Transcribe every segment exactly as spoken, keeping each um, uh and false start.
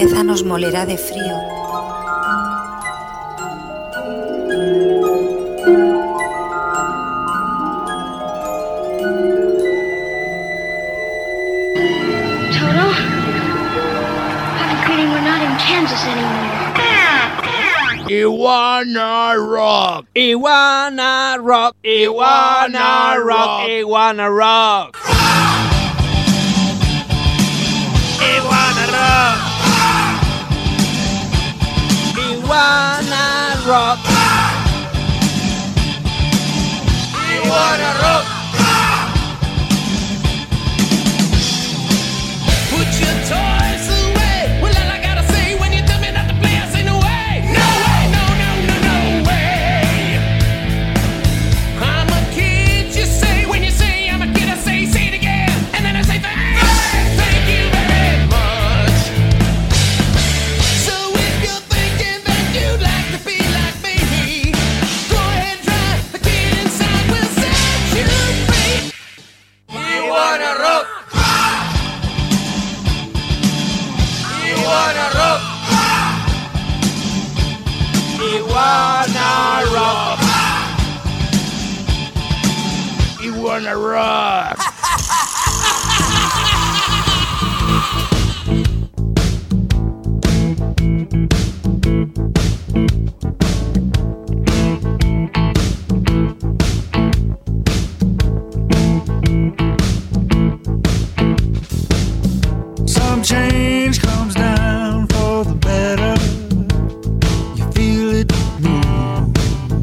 tristeza nos molerá de frío. Toto, I have a feeling we're not in Kansas anymore. Iguana Rock. Iguana Rock. Iguana Rock. Iguana Rock. Iguana Rock. Iguana Rock. Iguana Rock. Put your toys away. Well, all I gotta say when you tell me not to play, I say no way. No way, no, no, no, no way. I'm a kid, you say. When you say I'm a kid, I say, say it again. And then I say thanks. Thank you very much. So if you're thinking that you'd like to be like me, go ahead and try. The kid inside will set you free. Iguana Rock. Iguana Rock. Iguana Rock. Iguana Rock. Some change comes down for the better. You feel it move.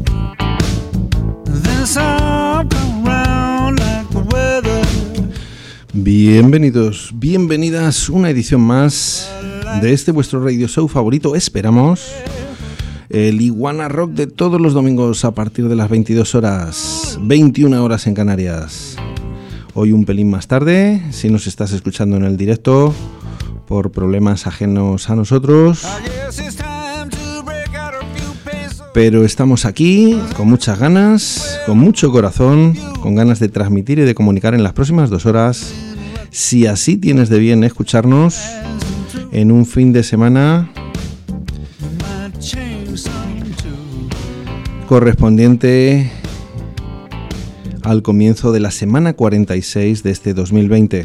Then some come round like the weather. Bienvenidos, bienvenidas, una edición más de este vuestro radio show favorito, esperamos, el Iguana Rock de todos los domingos a partir de las veintidós horas, veintiuna horas en Canarias. Hoy un pelín más tarde, si nos estás escuchando en el directo, por problemas ajenos a nosotros, pero estamos aquí con muchas ganas, con mucho corazón, con ganas de transmitir y de comunicar en las próximas dos horas, si así tienes de bien escucharnos en un fin de semana correspondiente al comienzo de la semana cuarenta y seis de este dos mil veinte.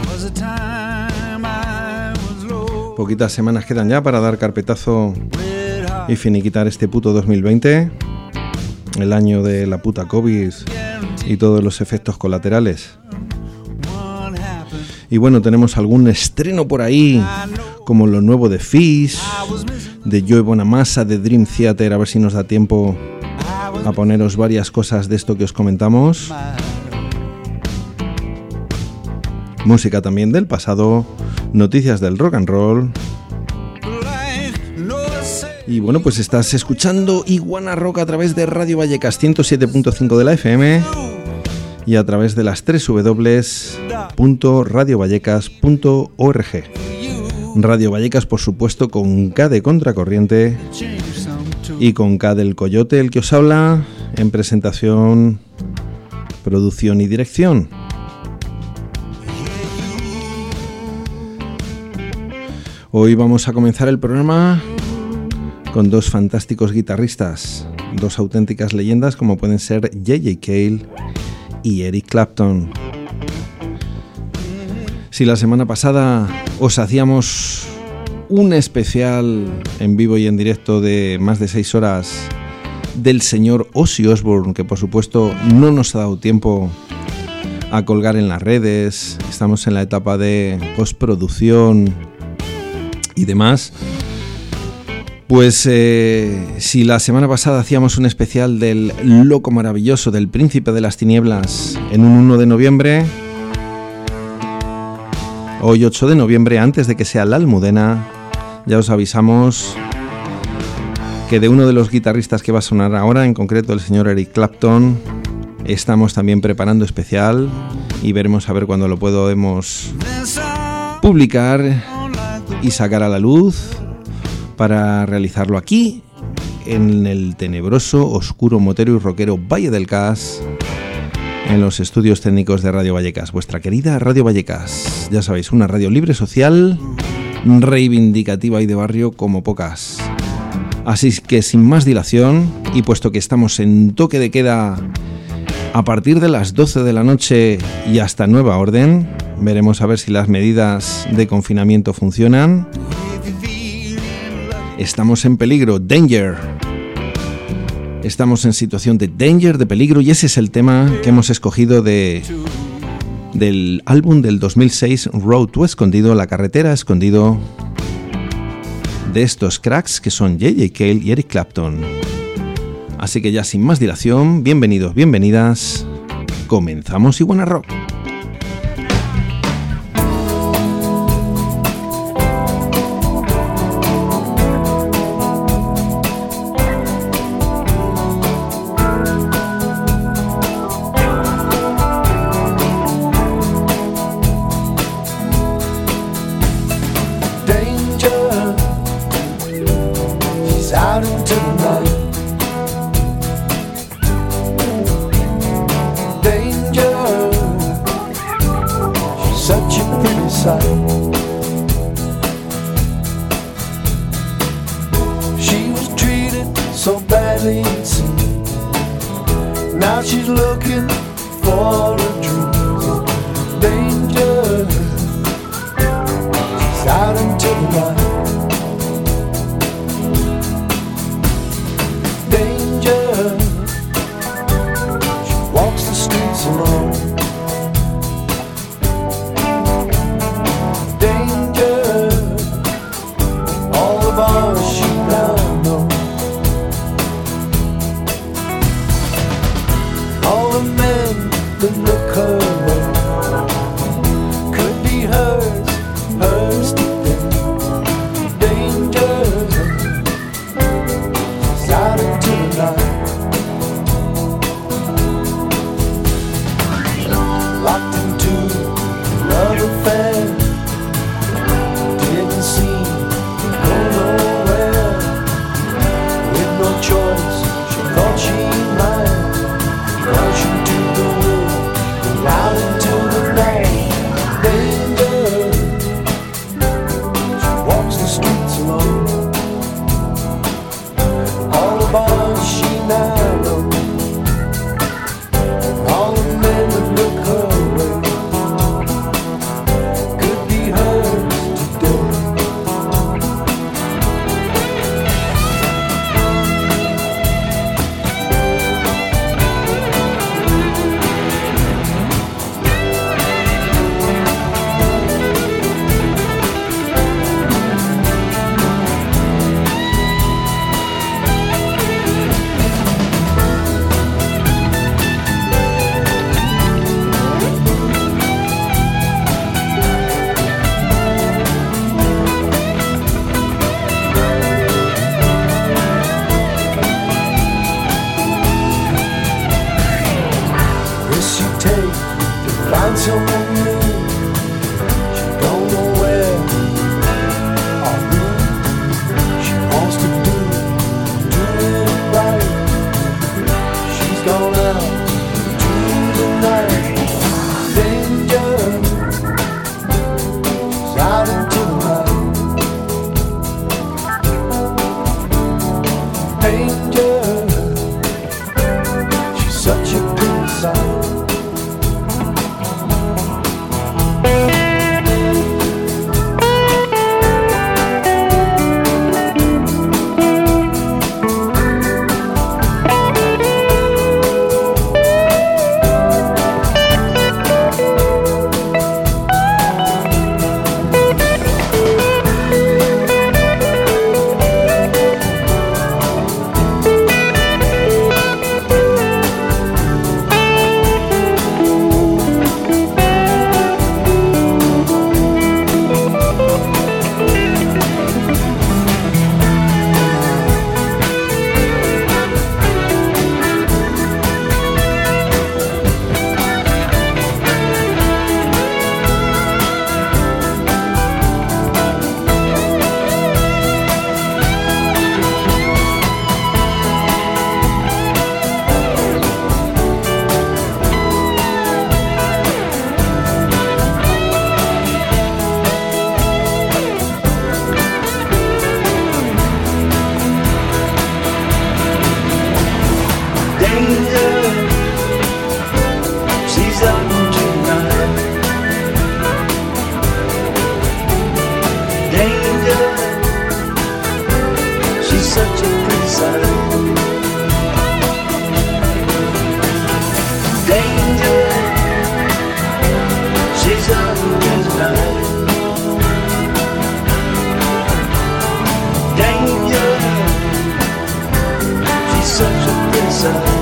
Poquitas semanas quedan ya para dar carpetazo y finiquitar este puto dos mil veinte, el año de la puta COVID y todos los efectos colaterales. Y bueno, tenemos algún estreno por ahí, como lo nuevo de Fish, de Joe Bonamassa, de Dream Theater, a ver si nos da tiempo a poneros varias cosas de esto que os comentamos. Música también del pasado, noticias del rock and roll. Y bueno, pues estás escuchando Iguana Rock a través de Radio Vallecas ciento siete punto cinco de la F M y a través de las doble u doble u doble u punto radio vallecas punto org. Radio Vallecas, por supuesto, con K de Contracorriente y con K del Coyote, el que os habla, en presentación, producción y dirección. Hoy vamos a comenzar el programa con dos fantásticos guitarristas, dos auténticas leyendas como pueden ser J J Cale y Eric Clapton. Si la semana pasada os hacíamos un especial en vivo y en directo de más de seis horas del señor Ozzy Osbourne, que por supuesto no nos ha dado tiempo a colgar en las redes, estamos en la etapa de postproducción y demás, pues eh, si la semana pasada hacíamos un especial del loco maravilloso del Príncipe de las Tinieblas en un uno de noviembre, hoy ocho de noviembre, antes de que sea la Almudena, ya os avisamos que de uno de los guitarristas que va a sonar ahora, en concreto el señor Eric Clapton, estamos también preparando especial y veremos a ver cuándo lo podemos publicar y sacar a la luz para realizarlo aquí en el tenebroso, oscuro, motero y rockero Valle del Cas, en los estudios técnicos de Radio Vallecas, vuestra querida Radio Vallecas. Ya sabéis, una radio libre, social reivindicativa y de barrio como pocas. Así que sin más dilación, y puesto que estamos en toque de queda a partir de las doce de la noche y hasta nueva orden, veremos a ver si las medidas de confinamiento funcionan. Estamos en peligro, danger. Estamos en situación de danger, de peligro, y ese es el tema que hemos escogido de, del álbum del dos mil seis, Road to Escondido, La Carretera Escondido, de estos cracks que son J J Cale y Eric Clapton. Así que ya sin más dilación, bienvenidos, bienvenidas, comenzamos Iguana Rock. she's such a pretty sight. Danger, she's up against night. Danger, she's such a pretty sight.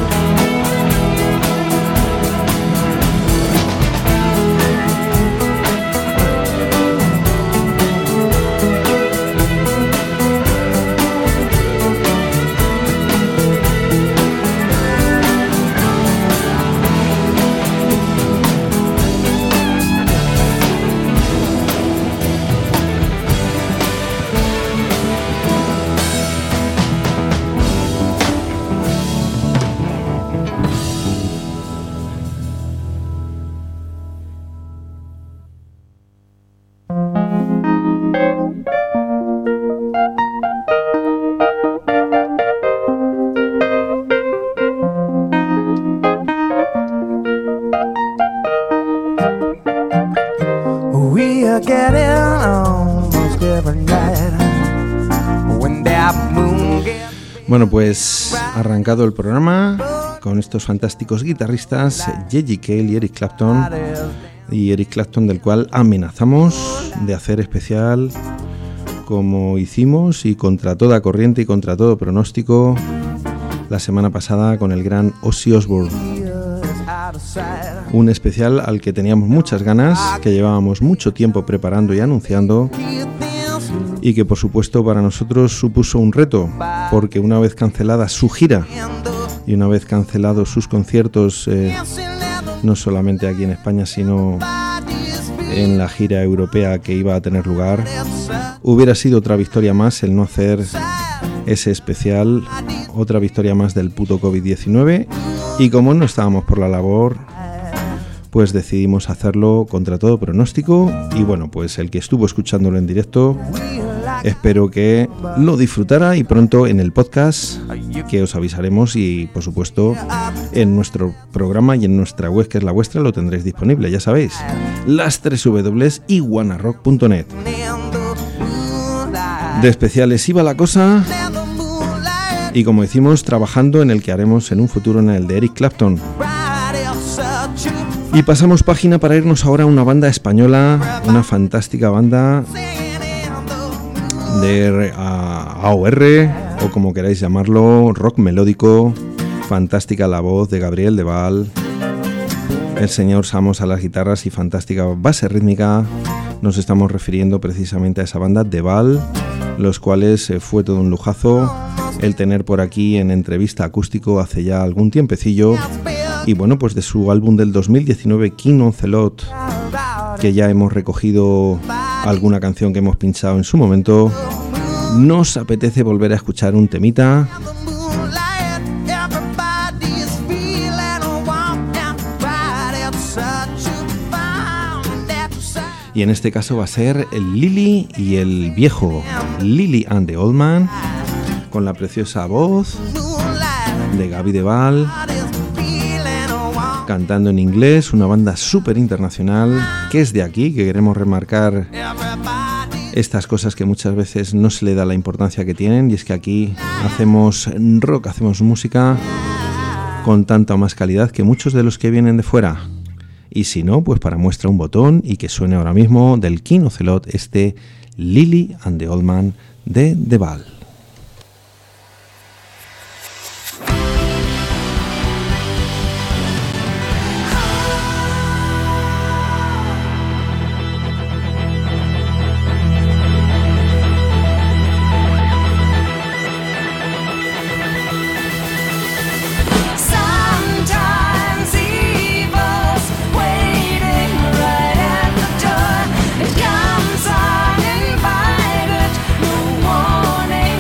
Bueno, pues arrancado el programa con estos fantásticos guitarristas J G Cale y Eric Clapton, y Eric Clapton, del cual amenazamos de hacer especial, como hicimos y contra toda corriente y contra todo pronóstico, la semana pasada con el gran Ozzy Osbourne. Un especial al que teníamos muchas ganas, que llevábamos mucho tiempo preparando y anunciando, y que por supuesto para nosotros supuso un reto, porque una vez cancelada su gira y una vez cancelados sus conciertos, eh, no solamente aquí en España sino en la gira europea que iba a tener lugar, hubiera sido otra victoria más el no hacer ese especial, otra victoria más del puto covid diecinueve, y como no estábamos por la labor, pues decidimos hacerlo contra todo pronóstico. Y bueno, pues el que estuvo escuchándolo en directo, espero que lo disfrutara, y pronto en el podcast, que os avisaremos, y por supuesto en nuestro programa y en nuestra web, que es la vuestra, lo tendréis disponible, ya sabéis, las tres w w w punto iguanarock punto net. De especiales iba la cosa, y como decimos, trabajando en el que haremos en un futuro, en el de Eric Clapton. Y pasamos página para irnos ahora a una banda española, una fantástica banda de A O R, o como queráis llamarlo, rock melódico. Fantástica la voz de Gabriel Deval, el señor Samos a las guitarras y fantástica base rítmica. Nos estamos refiriendo precisamente a esa banda Deval, los cuales eh, fue todo un lujazo el tener por aquí en entrevista acústico hace ya algún tiempecillo. Y bueno, pues de su álbum del dos mil diecinueve, King Oncelot, que ya hemos recogido alguna canción que hemos pinchado en su momento, nos apetece volver a escuchar un temita. Y en este caso va a ser el Lily y el viejo, Lily and the Old Man, con la preciosa voz de Gaby Deval, cantando en inglés, una banda súper internacional que es de aquí, que queremos remarcar estas cosas que muchas veces no se le da la importancia que tienen, y es que aquí hacemos rock, hacemos música con tanta o más calidad que muchos de los que vienen de fuera. Y si no, pues para muestra un botón y que suene ahora mismo del King Ocelot este Lily and the Old Man de Deval. Comes uninvited, no warning.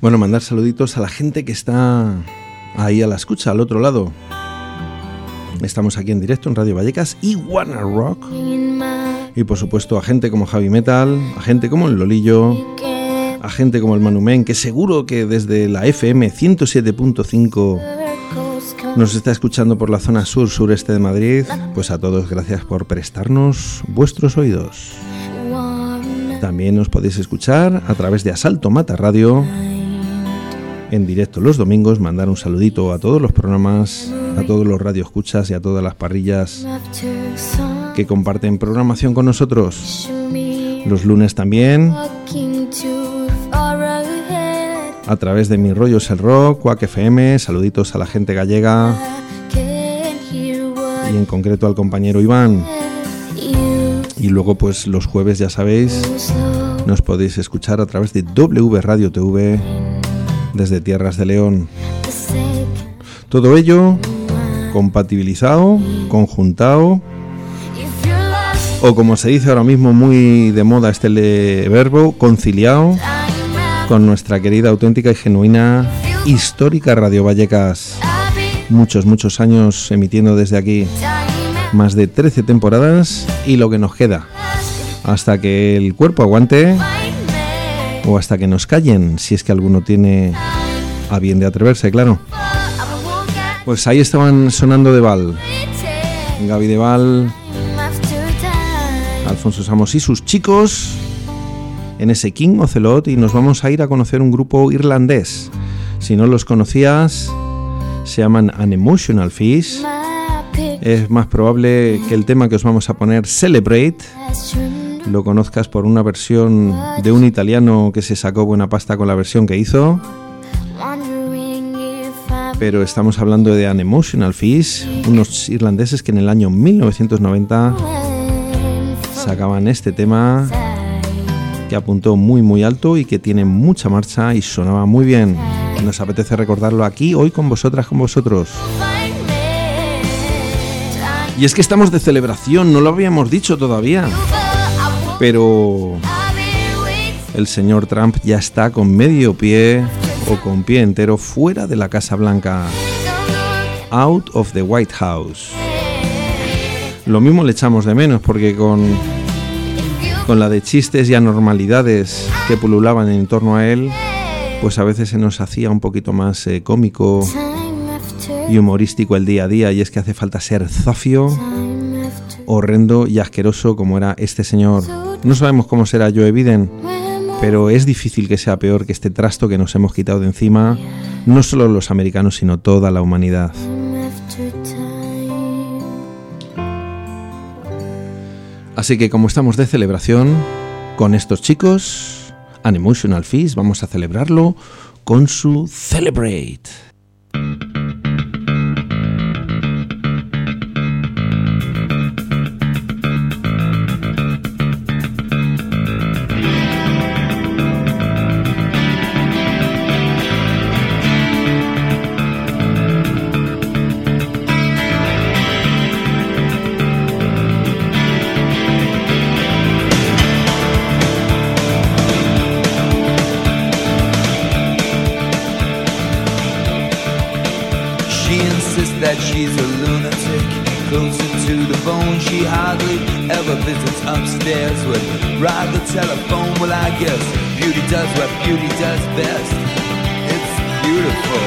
Bueno, mandar saluditos a la gente que está ahí a la escucha, al otro lado. Estamos aquí en directo en Radio Vallecas y Wanna Rock. Y por supuesto a gente como Javi Metal, a gente como el Lolillo, a gente como el Manumen, que seguro que desde la F M ciento siete punto cinco nos está escuchando por la zona sur-sureste de Madrid. Pues a todos, gracias por prestarnos vuestros oídos. También nos podéis escuchar a través de Asalto Mata Radio, en directo los domingos. Mandar un saludito a todos los programas, a todos los radioescuchas y a todas las parrillas que comparten programación con nosotros. Los lunes también a través de Mi Rollo es el Rock, Quack F M. Saluditos a la gente gallega y en concreto al compañero Iván. Y luego pues los jueves, ya sabéis, nos podéis escuchar a través de W Radio T V desde Tierras de León. Todo ello compatibilizado, conjuntado, o como se dice ahora mismo muy de moda este verbo, conciliado con nuestra querida, auténtica y genuina histórica Radio Vallecas. Muchos, muchos años emitiendo desde aquí. Más de trece temporadas y lo que nos queda. Hasta que el cuerpo aguante o hasta que nos callen, si es que alguno tiene a bien de atreverse, claro. Pues ahí estaban sonando Deval, Gaby Deval, Alfonso Samos y sus chicos en ese King Ocelot, y nos vamos a ir a conocer un grupo irlandés. Si no los conocías, se llaman An Emotional Fish. Es más probable que el tema que os vamos a poner, Celebrate, lo conozcas por una versión de un italiano que se sacó buena pasta con la versión que hizo. Pero estamos hablando de An Emotional Fish, unos irlandeses que en el año mil novecientos noventa sacaban este tema que apuntó muy muy alto y que tiene mucha marcha y sonaba muy bien. Nos apetece recordarlo aquí hoy con vosotras, con vosotros. Y es que estamos de celebración, no lo habíamos dicho todavía, pero el señor Trump ya está con medio pie o con pie entero fuera de la Casa Blanca. Out of the White House. Lo mismo le echamos de menos porque con, con la de chistes y anormalidades que pululaban en torno a él, pues a veces se nos hacía un poquito más eh, cómico y humorístico el día a día, y es que hace falta ser zafio, horrendo y asqueroso como era este señor. No sabemos cómo será Joe Biden, pero es difícil que sea peor que este trasto que nos hemos quitado de encima, no solo los americanos, sino toda la humanidad. Así que como estamos de celebración con estos chicos, An Emotional Fish, vamos a celebrarlo con su Celebrate. That she's a lunatic, closer to the bone. She hardly ever visits upstairs with rather telephone. Well, I guess beauty does what beauty does best. It's beautiful.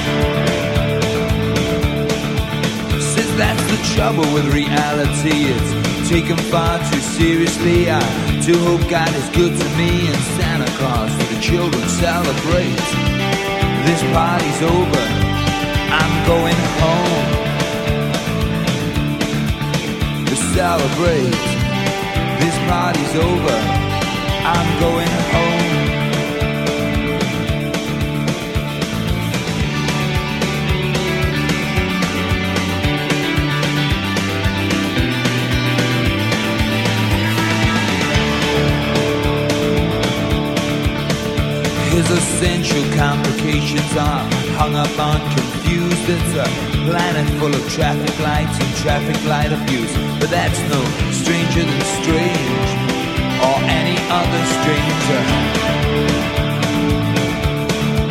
Says that's the trouble with reality. It's taken far too seriously. I do hope God is good to me and Santa Claus for the children celebrate. This party's over, I'm going home to celebrate. This party's over, I'm going home. His essential complications are hung up on confused. It's a planet full of traffic lights and traffic light abuse. But that's no stranger than strange, or any other stranger.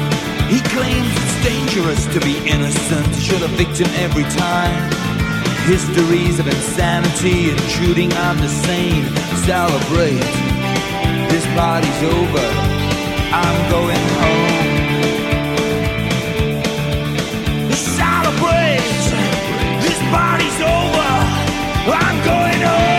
dangerous to be innocent. You're the victim every time. Histories of insanity intruding on the sane. Celebrate, this party's over, I'm going home. Celebrate, this party's over, I'm going home.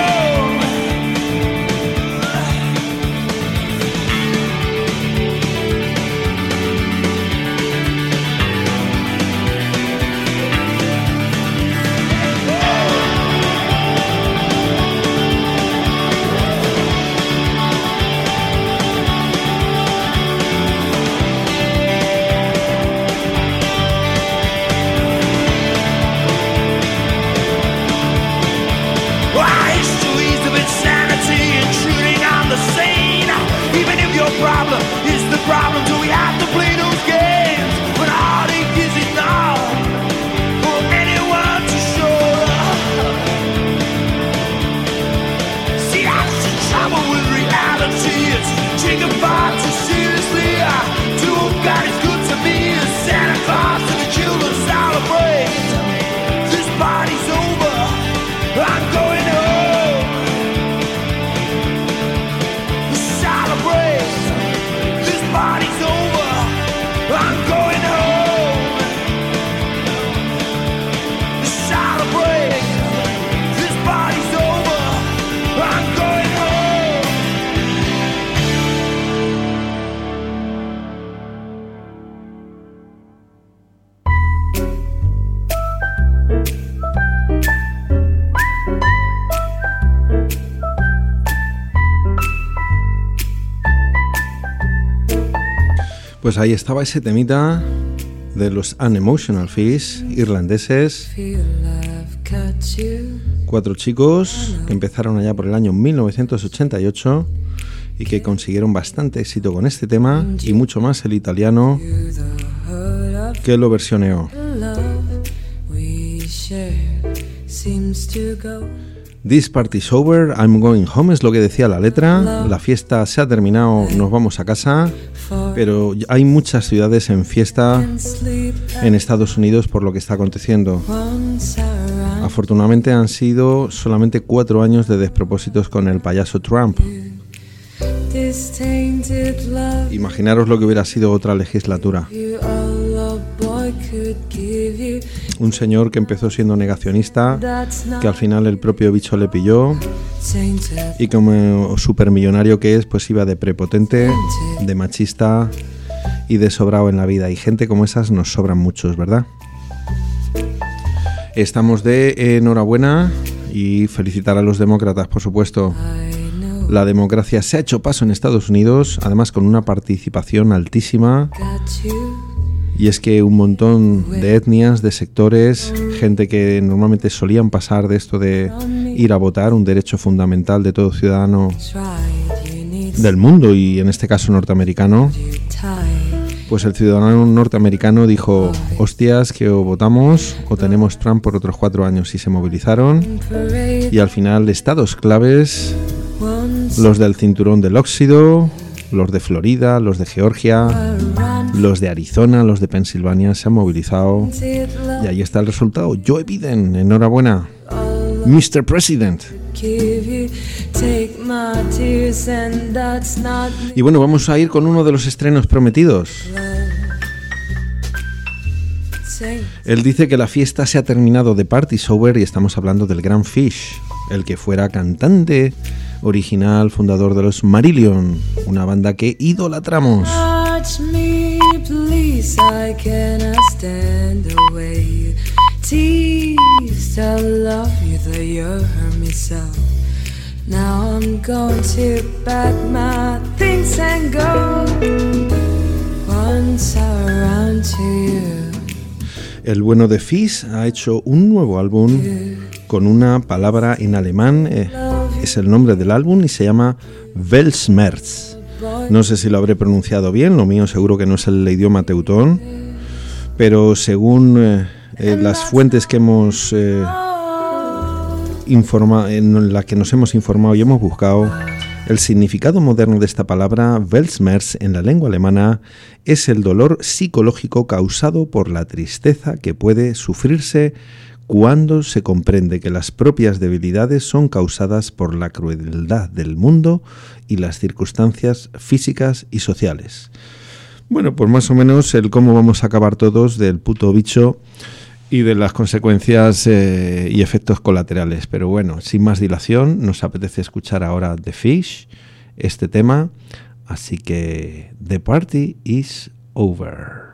Problem is the problem, do we have to play those games when heartache is enough for anyone to show up? See, that's the trouble with reality, it's taken far too seriously. I do hope God is good to me as Santa Claus and the children celebrate. This party's over, I'm going home. Celebrate. Party's over, I'm going home. Celebrate, this party's over, I'm going home. Pues ahí estaba ese temita de los Unemotional Fish irlandeses. Cuatro chicos que empezaron allá por el año mil novecientos ochenta y ocho y que consiguieron bastante éxito con este tema y mucho más el italiano que lo versioneó. This party's over, I'm going home es lo que decía la letra. La fiesta se ha terminado, nos vamos a casa. Pero hay muchas ciudades en fiesta en Estados Unidos por lo que está aconteciendo. Afortunadamente han sido solamente cuatro años de despropósitos con el payaso Trump. Imaginaros lo que hubiera sido otra legislatura. Un señor que empezó siendo negacionista, que al final el propio bicho le pilló y como supermillonario que es, pues iba de prepotente, de machista y de sobrado en la vida. Y gente como esas nos sobran muchos, ¿verdad? Estamos de enhorabuena y felicitar a los demócratas, por supuesto. La democracia se ha hecho paso en Estados Unidos, además con una participación altísima. Y es que un montón de etnias, de sectores, gente que normalmente solían pasar de esto de ir a votar, un derecho fundamental de todo ciudadano del mundo y en este caso norteamericano, pues el ciudadano norteamericano dijo, hostias, que o votamos o tenemos Trump por otros cuatro años, y se movilizaron y al final estados claves, los del cinturón del óxido, los de Florida, los de Georgia, los de Arizona, los de Pensilvania se han movilizado y ahí está el resultado. Joe Biden, enhorabuena, mister President. Y bueno, vamos a ir con uno de los estrenos prometidos. Él dice que la fiesta se ha terminado, de Party's over, y estamos hablando del gran Fish, el que fuera cantante original, fundador de los Marillion, una banda que idolatramos. Touch me, please, I cannot stand away. Tease, I love you, though you hurt me so. Now I'm going to pack my things and go once around to you. El bueno de Fish ha hecho un nuevo álbum con una palabra en alemán, eh, es el nombre del álbum y se llama Weltschmerz. No sé si lo habré pronunciado bien, lo mío seguro que no es el idioma teutón, pero según eh, eh, las fuentes que hemos eh, informa- en las que nos hemos informado y hemos buscado, El significado moderno de esta palabra, Weltschmerz, en la lengua alemana, es el dolor psicológico causado por la tristeza que puede sufrirse cuando se comprende que las propias debilidades son causadas por la crueldad del mundo y las circunstancias físicas y sociales. Bueno, pues más o menos el cómo vamos a acabar todos del puto bicho y de las consecuencias eh, y efectos colaterales. Pero bueno, sin más dilación, nos apetece escuchar ahora The Fish, este tema, así que The Party is Over.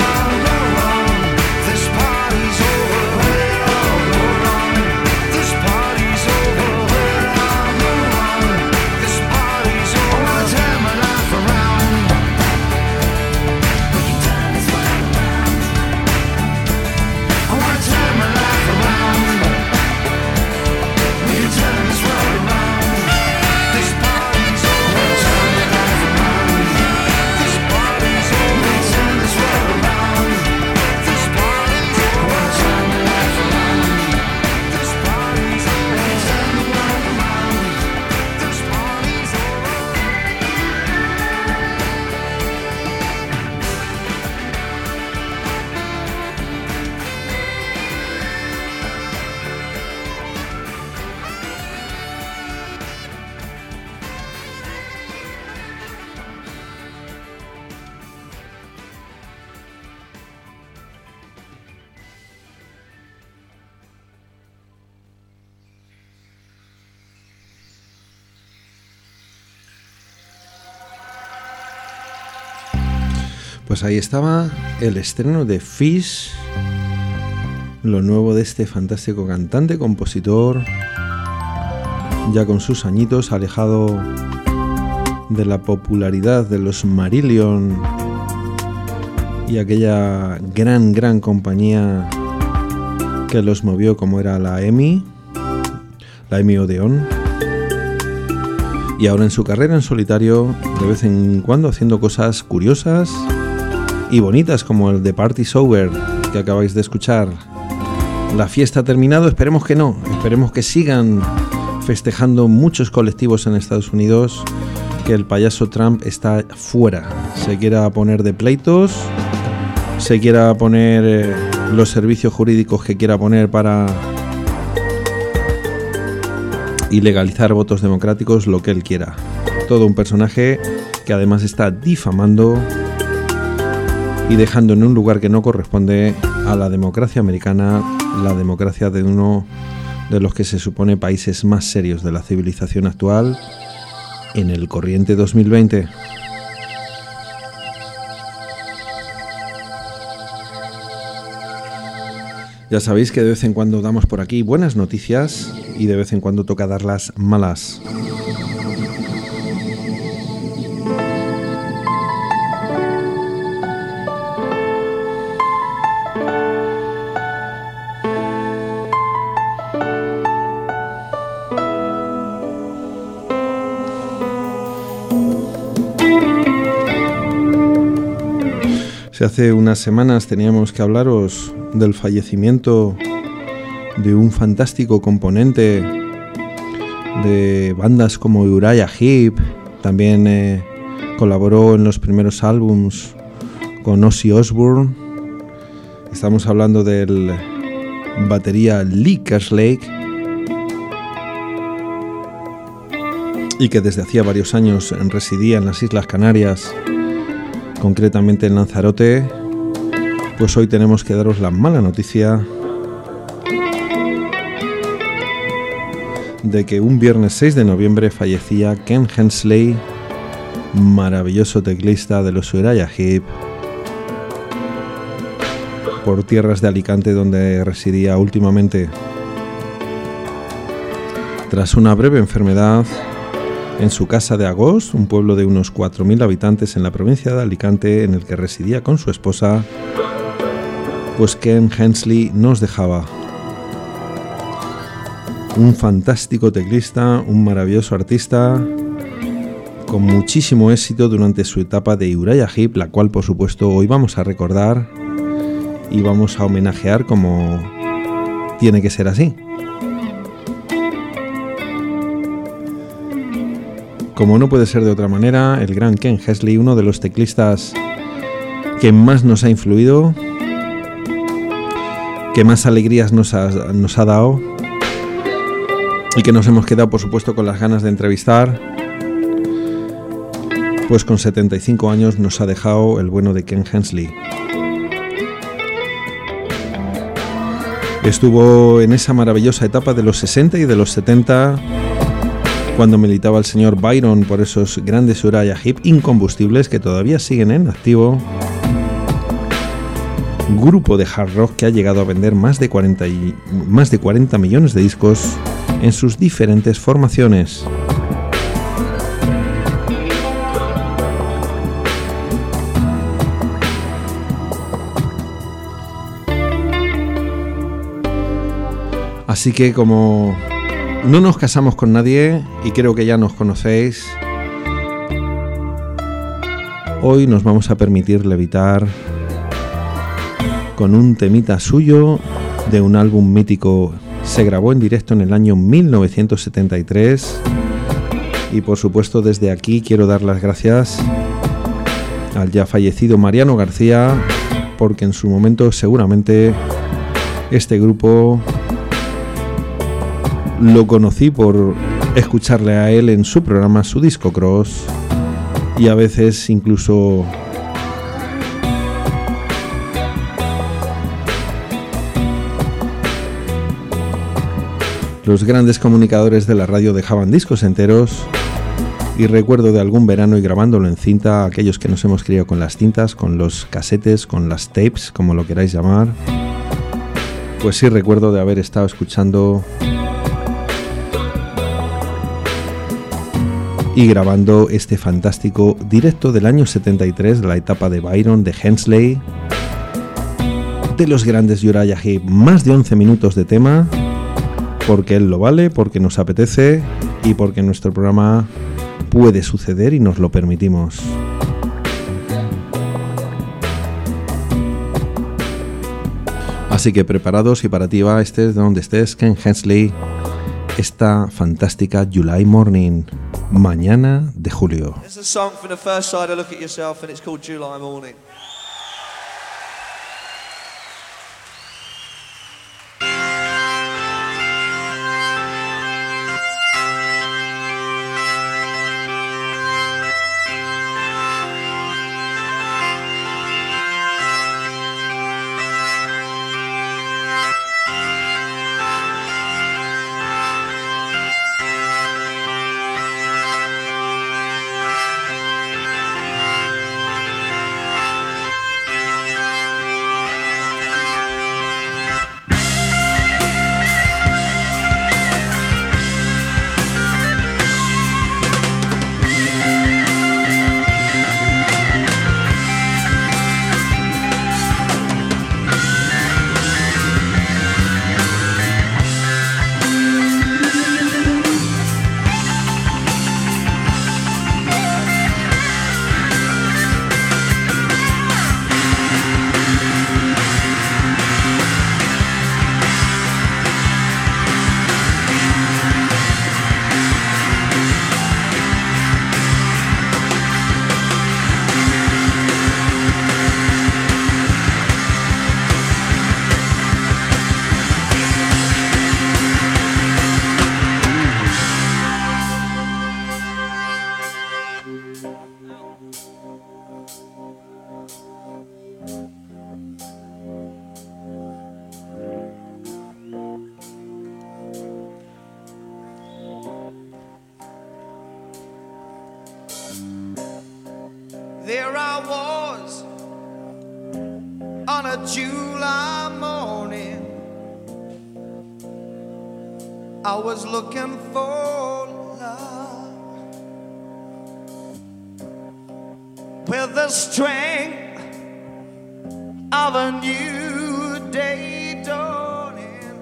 This Pues ahí estaba el estreno de Fish, lo nuevo de este fantástico cantante, compositor, ya con sus añitos, alejado de la popularidad de los Marillion y aquella gran, gran compañía que los movió, como era la EMI, la EMI Odeon. Y ahora en su carrera en solitario, de vez en cuando haciendo cosas curiosas y bonitas, como el de Party's Over que acabáis de escuchar. La fiesta ha terminado, esperemos que no, esperemos que sigan festejando muchos colectivos en Estados Unidos, que el payaso Trump está fuera, se quiera poner de pleitos, se quiera poner eh, los servicios jurídicos que quiera poner para ilegalizar votos democráticos, lo que él quiera. Todo un personaje que además está difamando y dejando en un lugar que no corresponde a la democracia americana, la democracia de uno de los que se supone países más serios de la civilización actual en el corriente dos mil veinte. Ya sabéis que de vez en cuando damos por aquí buenas noticias y de vez en cuando toca dar las malas. Si hace unas semanas teníamos que hablaros del fallecimiento de un fantástico componente de bandas como Uriah Heep, también eh, colaboró en los primeros álbums con Ozzy Osbourne. Estamos hablando del batería Lee Kerslake, y que desde hacía varios años residía en las Islas Canarias, concretamente en Lanzarote. Pues hoy tenemos que daros la mala noticia de que un viernes seis de noviembre fallecía Ken Hensley, maravilloso teclista de los Uriah Heep, por tierras de Alicante, donde residía últimamente. Tras una breve enfermedad en su casa de Agost, un pueblo de unos cuatro mil habitantes en la provincia de Alicante, en el que residía con su esposa, pues Ken Hensley nos dejaba. Un fantástico teclista, un maravilloso artista, con muchísimo éxito durante su etapa de Uriah Heep, la cual por supuesto hoy vamos a recordar y vamos a homenajear como tiene que ser así. Como no puede ser de otra manera, el gran Ken Hensley, uno de los teclistas que más nos ha influido, que más alegrías nos ha, nos ha dado y que nos hemos quedado por supuesto con las ganas de entrevistar, pues con setenta y cinco años nos ha dejado el bueno de Ken Hensley. Estuvo en esa maravillosa etapa de los sesenta y de los setenta, cuando militaba el señor Byron por esos grandes Uriah Heep incombustibles que todavía siguen en activo. Grupo de hard rock que ha llegado a vender más de cuarenta, y, más de cuarenta millones de discos en sus diferentes formaciones. Así que como no nos casamos con nadie y creo que ya nos conocéis, hoy nos vamos a permitir levitar con un temita suyo de un álbum mítico. Se grabó en directo en el año mil novecientos setenta y tres y por supuesto desde aquí quiero dar las gracias al ya fallecido Mariano García, porque en su momento seguramente este grupo lo conocí por escucharle a él en su programa, su Disco Cross, y a veces incluso los grandes comunicadores de la radio dejaban discos enteros Y recuerdo de algún verano y grabándolo en cinta, aquellos que nos hemos criado con las cintas, con los casetes, con las tapes, como lo queráis llamar. Pues sí recuerdo de haber estado escuchando y grabando este fantástico directo del año setenta y tres, de la etapa de Byron, de Hensley, de los grandes Uriah Heep, más de once minutos de tema, porque él lo vale, porque nos apetece y porque nuestro programa puede suceder y nos lo permitimos. Así que preparados, y para ti va, estés de donde estés, Ken Hensley, esta fantástica July Morning, mañana de julio. It's a song for the first side of Look at Yourself, and it's called July Morning. There I was on a July morning. I was looking for love with the strength of a new day dawning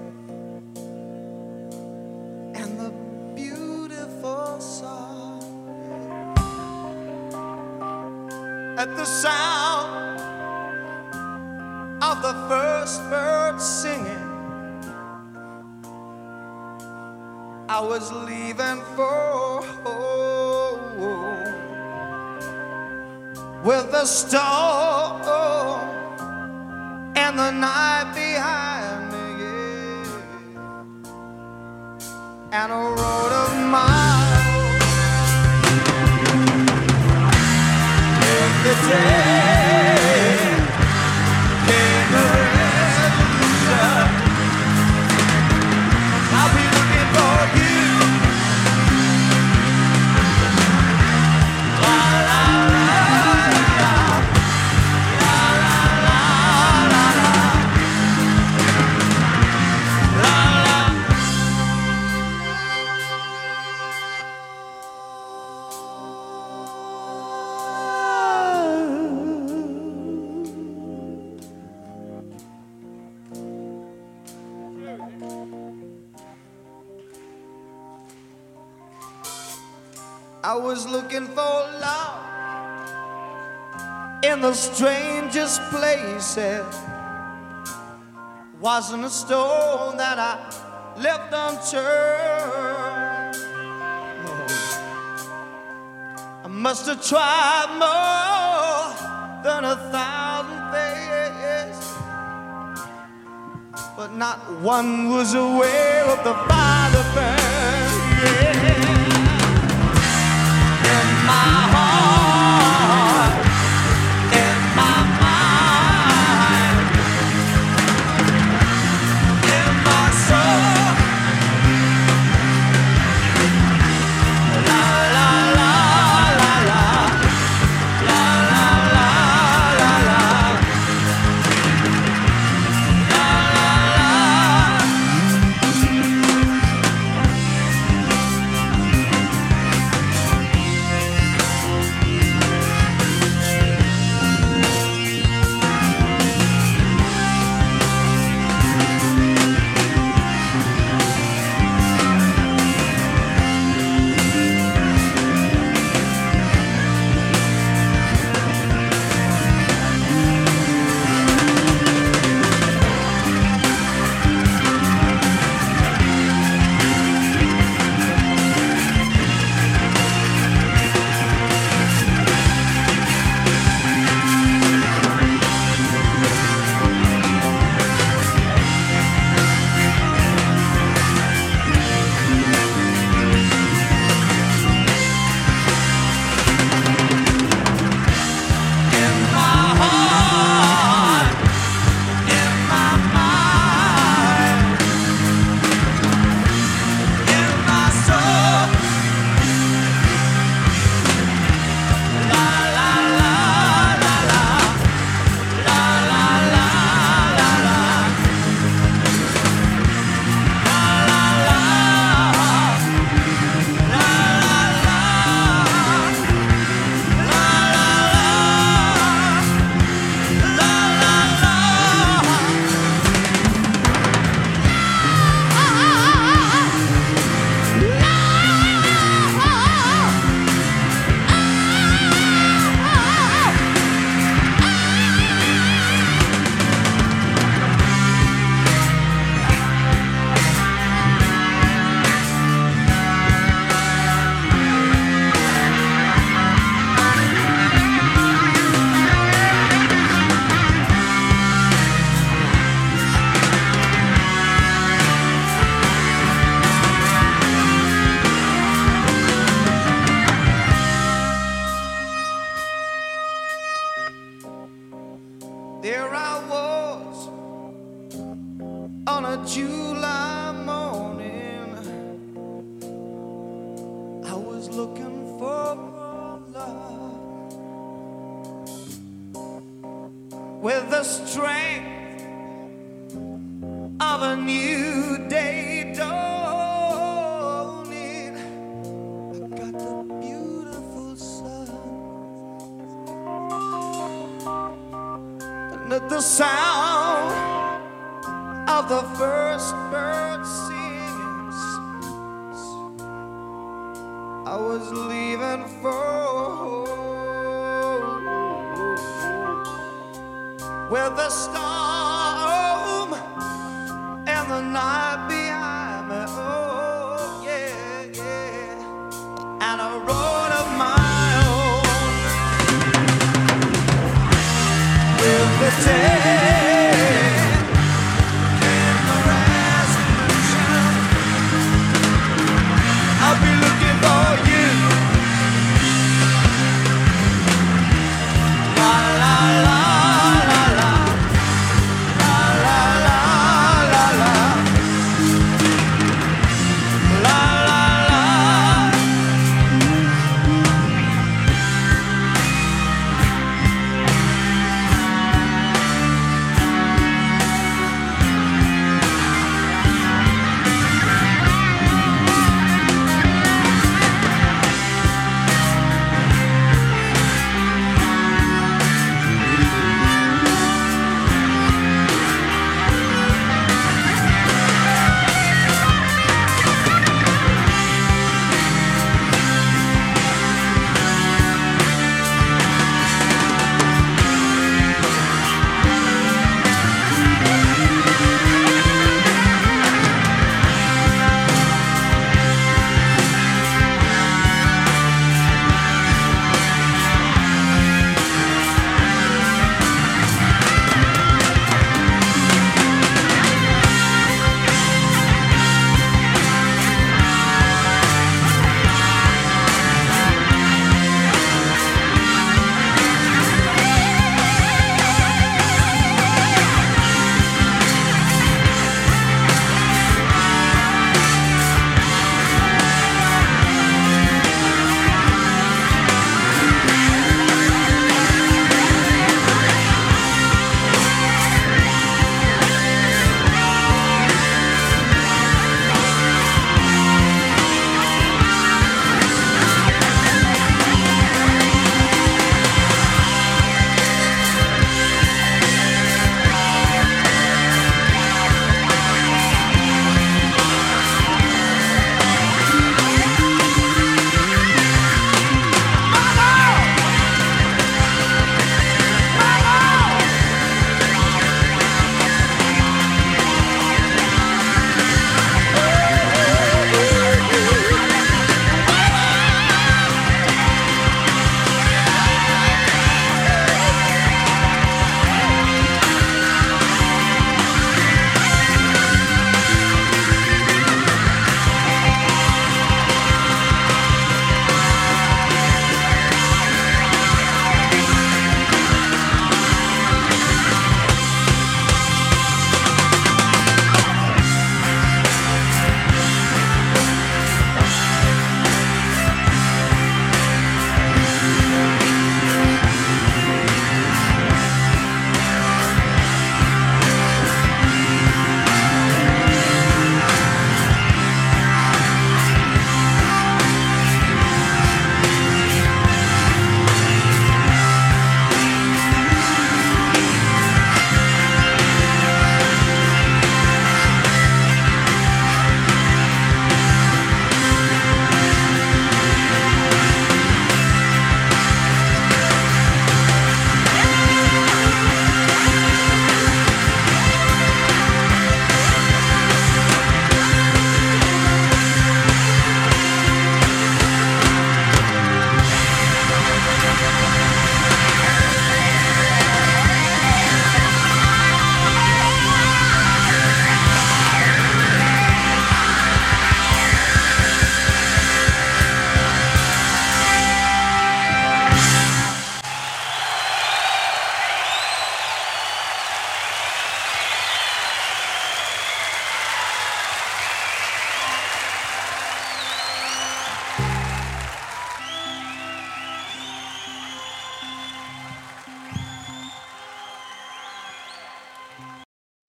and the beautiful sun. At the sound of the first bird singing, I was leaving for home with the storm and the night behind me, yeah, and a road of miles. The day came the resolution. I'll be looking for you. La la la la la la la la la la. I was looking for love in the strangest places. Wasn't a stone that I left unturned. I must have tried more than a thousand faces, but not one was aware of the fire that burned. Yeah. In my heart, in my mind, in my soul. La la la. of a new day dawning. I got the beautiful sun, and at the sound of the first bird singing, I was leaving for home, where the storm and the night behind me. Oh yeah, yeah, and a road of my own. With the day came the resolution. I'll be looking for you. La la la la la, la la la la la, la la la.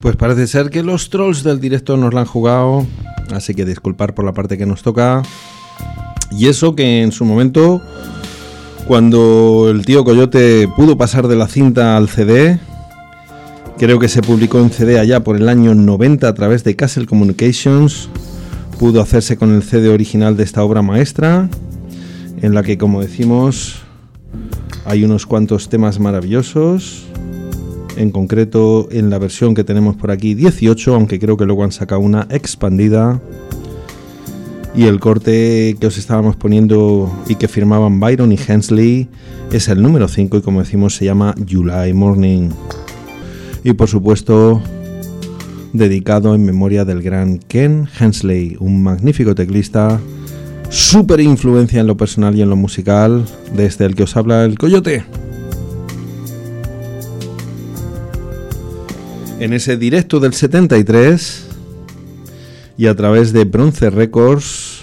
Pues parece ser que los trolls del directo nos la han jugado, así que disculpar por la parte que nos toca. Y eso que en su momento, cuando el tío Coyote pudo pasar de la cinta al C D, creo que se publicó en C D allá por el año noventa a través de Castle Communications, pudo hacerse con el C D original de esta obra maestra, en la que, como decimos, hay unos cuantos temas maravillosos. En concreto, en la versión que tenemos por aquí, dieciocho, aunque creo que luego han sacado una expandida. Y el corte que os estábamos poniendo y que firmaban Byron y Hensley es el número cinco y, como decimos, se llama July Morning. Y por supuesto, dedicado en memoria del gran Ken Hensley, un magnífico teclista, súper influencia en lo personal y en lo musical, desde el que os habla el Coyote. En ese directo del setenta y tres y a través de Bronze Records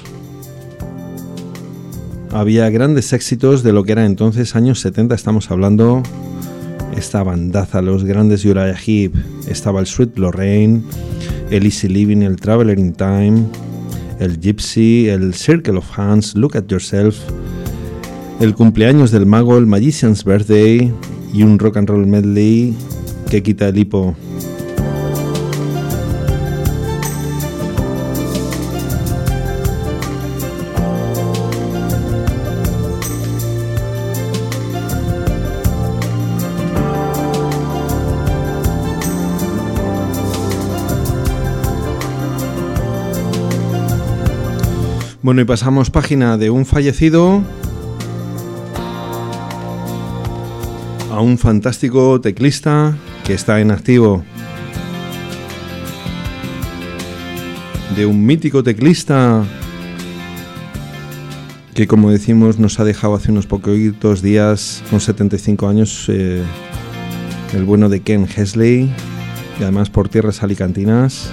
había grandes éxitos de lo que era entonces años setenta. Estamos hablando esta bandaza, los grandes Uriah Heep, estaba el Sweet Lorraine, el Easy Living, el Traveler in Time, el Gypsy, el Circle of Hands, Look at Yourself, el Cumpleaños del Mago, el Magician's Birthday y un rock and roll medley que quita el hipo. Bueno, y pasamos página de un fallecido a un fantástico teclista que está en activo. De un mítico teclista que, como decimos, nos ha dejado hace unos poquitos días, con setenta y cinco años, eh, el bueno de Ken Hensley, y además por tierras alicantinas.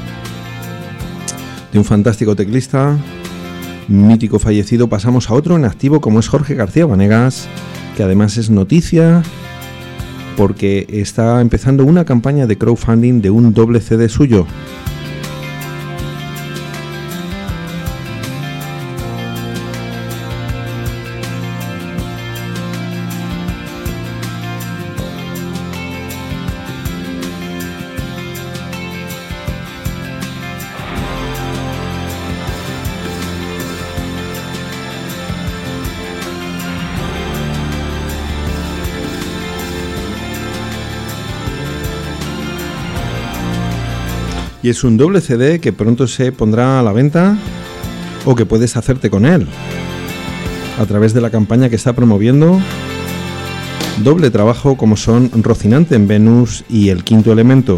De un fantástico teclista mítico fallecido, pasamos a otro en activo como es Jorge García Vanegas, que además es noticia porque está empezando una campaña de crowdfunding de un doble C D suyo. Y es un doble C D que pronto se pondrá a la venta o que puedes hacerte con él a través de la campaña que está promoviendo. Doble trabajo como son Rocinante en Venus y El Quinto Elemento.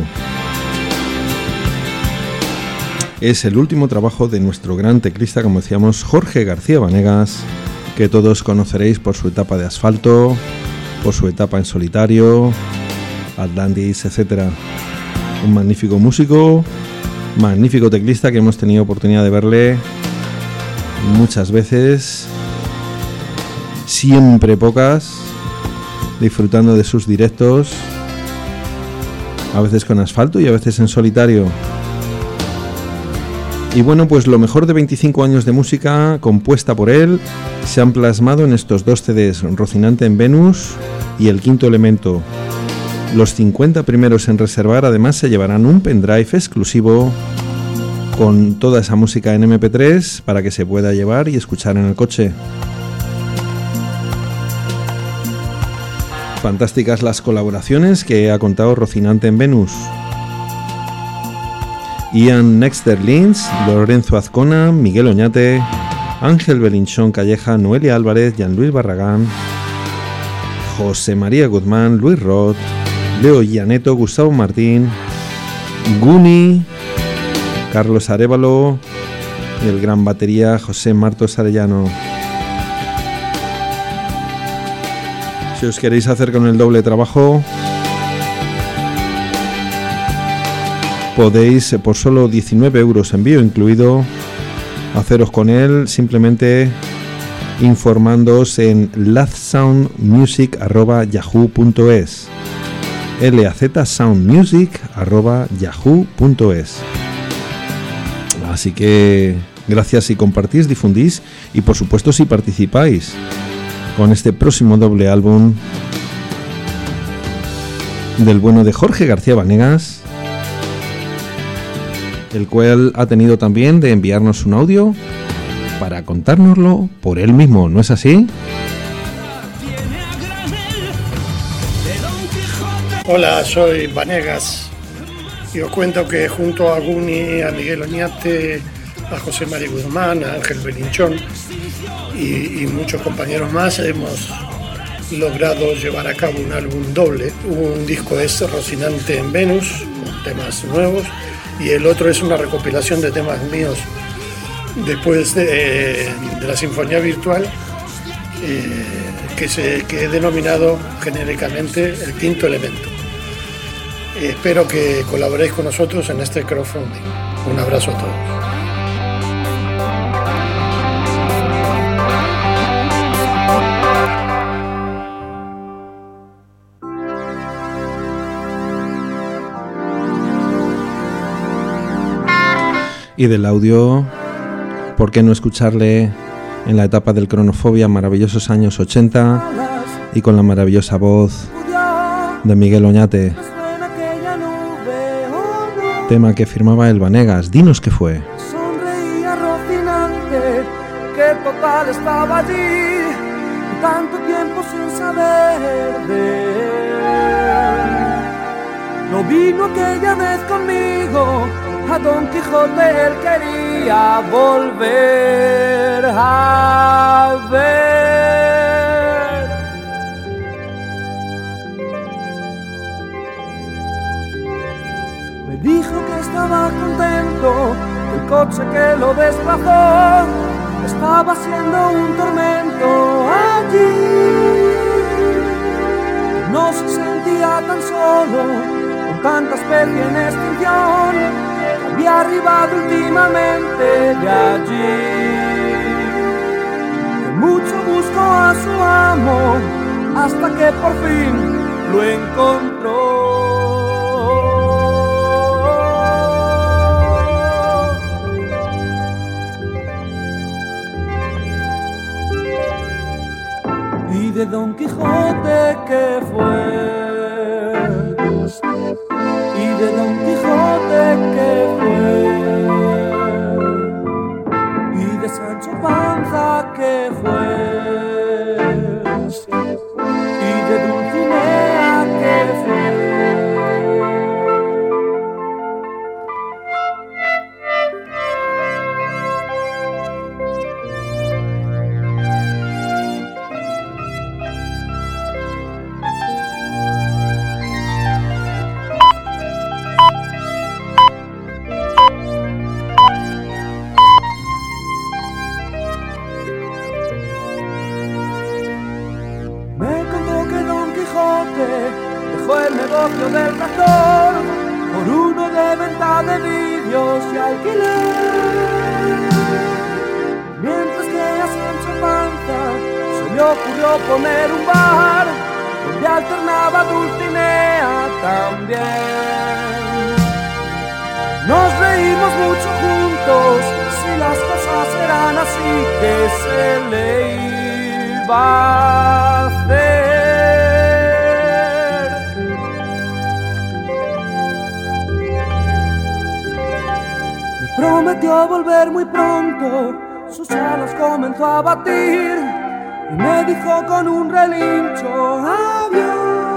Es el último trabajo de nuestro gran teclista, como decíamos, Jorge García Vanegas, que todos conoceréis por su etapa de Asfalto, por su etapa en solitario, Atlantis, etcétera. Un magnífico músico, magnífico teclista que hemos tenido oportunidad de verle muchas veces, siempre pocas, disfrutando de sus directos, a veces con Asfalto y a veces en solitario. Y bueno, pues lo mejor de veinticinco años de música compuesta por él se han plasmado en estos dos C Ds, Rocinante en Venus y El Quinto Elemento. Los cincuenta primeros en reservar además se llevarán un pendrive exclusivo con toda esa música en eme pe tres para que se pueda llevar y escuchar en el coche. Fantásticas las colaboraciones que ha contado Rocinante en Venus. Ian Nexter Lins, Lorenzo Azcona, Miguel Oñate, Ángel Belinchón Calleja, Noelia Álvarez, Jean-Luis Barragán, José María Guzmán, Luis Roth, Leo Llaneto, Gustavo Martín, Guni, Carlos Arévalo y el gran batería José Martos Arellano. Si os queréis hacer con el doble trabajo, podéis, por solo diecinueve euros envío incluido, haceros con él simplemente informándoos en last sound music arroba yahoo punto es. lazsoundmusic arroba yahoo punto es. Así que gracias si compartís, difundís y por supuesto si participáis con este próximo doble álbum del bueno de Jorge García Banegas, el cual ha tenido también de enviarnos un audio para contárnoslo por él mismo, ¿no es así? Hola, soy Banegas y os cuento que junto a Guni, a Miguel Oñate, a José María Guzmán, a Ángel Belinchón y, y muchos compañeros más hemos logrado llevar a cabo un álbum doble. Un disco es Rocinante en Venus, con temas nuevos, y el otro es una recopilación de temas míos después de, de la Sinfonía Virtual, eh, que, se, que he denominado genéricamente El Quinto Elemento. Eh, espero que colaboréis con nosotros en este crowdfunding. Un abrazo a todos. Y del audio, ¿por qué no escucharle en la etapa del Cronofobia, maravillosos años ochenta, y con la maravillosa voz de Miguel Oñate? Tema que firmaba el Banegas. Dinos qué fue. Sonreía Rocinante, que total estaba allí, tanto tiempo sin saber de él. No vino aquella vez conmigo, a Don Quijote él quería volver a ver. Me dijo que estaba contento, que el coche que lo desplazó estaba siendo un tormento allí. No se sentía tan solo, con tanta especie en extinción, había arribado últimamente de allí. Que mucho buscó a su amo, hasta que por fin lo encontró. Y de Don Quijote que fue, y de Don Quijote que fue, y de Sancho Panza que fue, y de Dulcinea que fue. Dejó el negocio del tractor por uno de venta de vídeos y alquiler. Mientras que a Sancho Panza se le ocurrió poner un bar donde alternaba Dulcinea también. Nos reímos mucho juntos, si las cosas eran así, que se le iba a hacer. Prometió volver muy pronto, sus alas comenzó a batir y me dijo con un relincho adiós.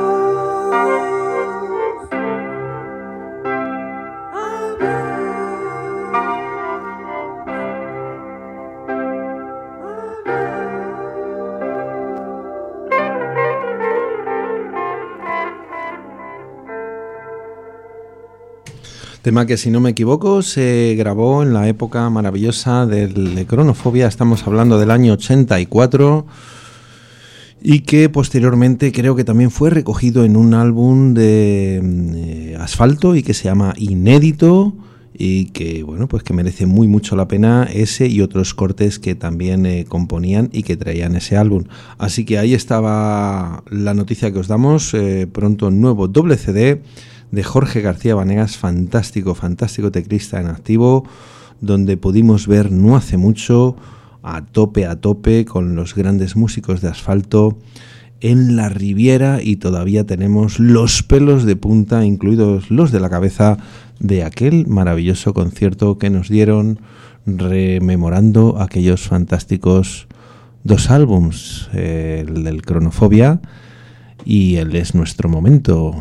Tema que, si no me equivoco, se grabó en la época maravillosa del, de Cronofobia. Estamos hablando del año ochenta y cuatro, y que posteriormente creo que también fue recogido en un álbum de eh, Asfalto y que se llama Inédito, y que bueno, pues que merece muy mucho la pena ese y otros cortes que también eh, componían y que traían ese álbum. Así que ahí estaba la noticia que os damos, eh, pronto nuevo doble C D de Jorge García Banegas, fantástico, fantástico teclista en activo, donde pudimos ver no hace mucho a tope, a tope con los grandes músicos de Asfalto en la Riviera, y todavía tenemos los pelos de punta, incluidos los de la cabeza, de aquel maravilloso concierto que nos dieron rememorando aquellos fantásticos dos álbums, el del Cronofobia y el Es Nuestro Momento.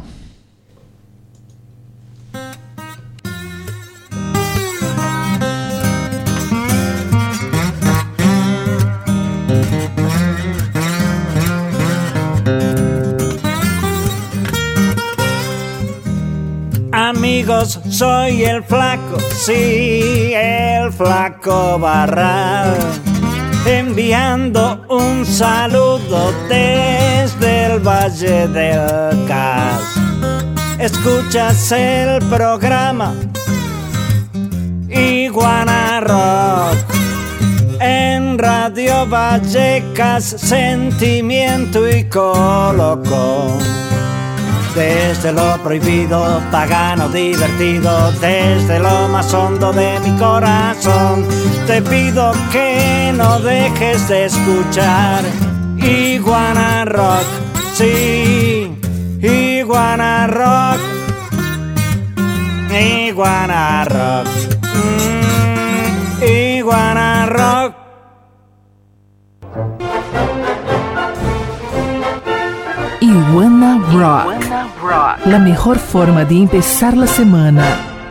Amigos, soy el flaco, sí, el flaco Barral, enviando un saludo desde el Valle del Cas. Escuchas el programa Iguana Rock en Radio Vallecas, Sentimiento y Colocón. Desde lo prohibido, pagano, divertido, desde lo más hondo de mi corazón, te pido que no dejes de escuchar Iguana Rock, sí, Iguana Rock, Iguana Rock, mm, Iguana Rock. Iguana Rock, la mejor forma de empezar la semana.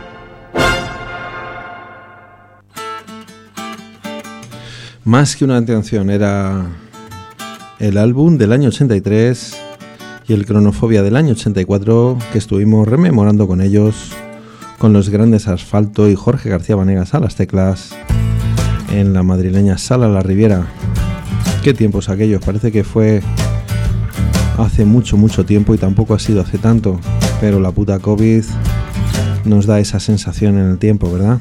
Más que una canción, era el álbum del año ochenta y tres y el Cronofobia del año ochenta y cuatro, que estuvimos rememorando con ellos, con los grandes Asfalto y Jorge García Banegas a las teclas, en la madrileña Sala La Riviera. Qué tiempos aquellos, parece que fue hace mucho, mucho tiempo, y tampoco ha sido hace tanto, pero la puta COVID nos da esa sensación en el tiempo, ¿verdad?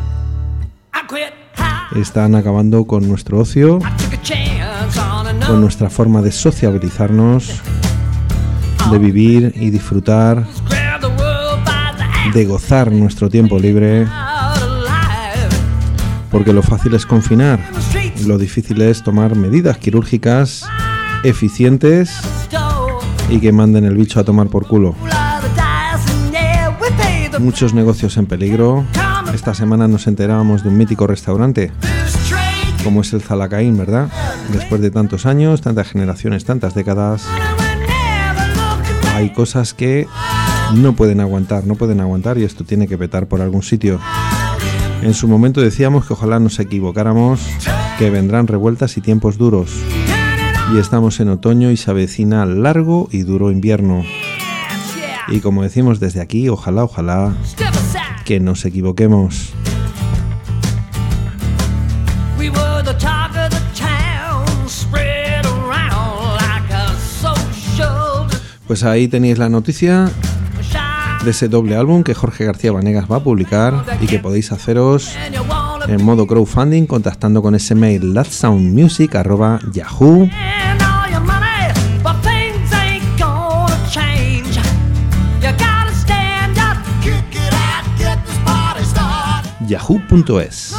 Están acabando con nuestro ocio, con nuestra forma de sociabilizarnos, de vivir y disfrutar, de gozar nuestro tiempo libre, porque lo fácil es confinar, lo difícil es tomar medidas quirúrgicas eficientes y que manden el bicho a tomar por culo. Muchos negocios en peligro. Esta semana nos enterábamos de un mítico restaurante como es el Zalacaín, ¿verdad? Después de tantos años, tantas generaciones, tantas décadas, hay cosas que no pueden aguantar, no pueden aguantar y esto tiene que petar por algún sitio. En su momento decíamos que ojalá nos equivocáramos, que vendrán revueltas y tiempos duros. Y estamos en otoño y se avecina largo y duro invierno. Y como decimos desde aquí, ojalá, ojalá que nos equivoquemos. Pues ahí tenéis la noticia de ese doble álbum que Jorge García Banegas va a publicar y que podéis haceros en modo crowdfunding contactando con ese mail latsoundmusic arroba yahoo yahoo punto es.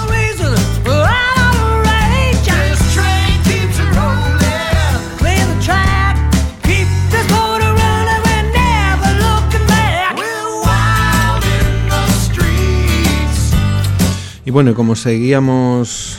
Y bueno, como seguíamos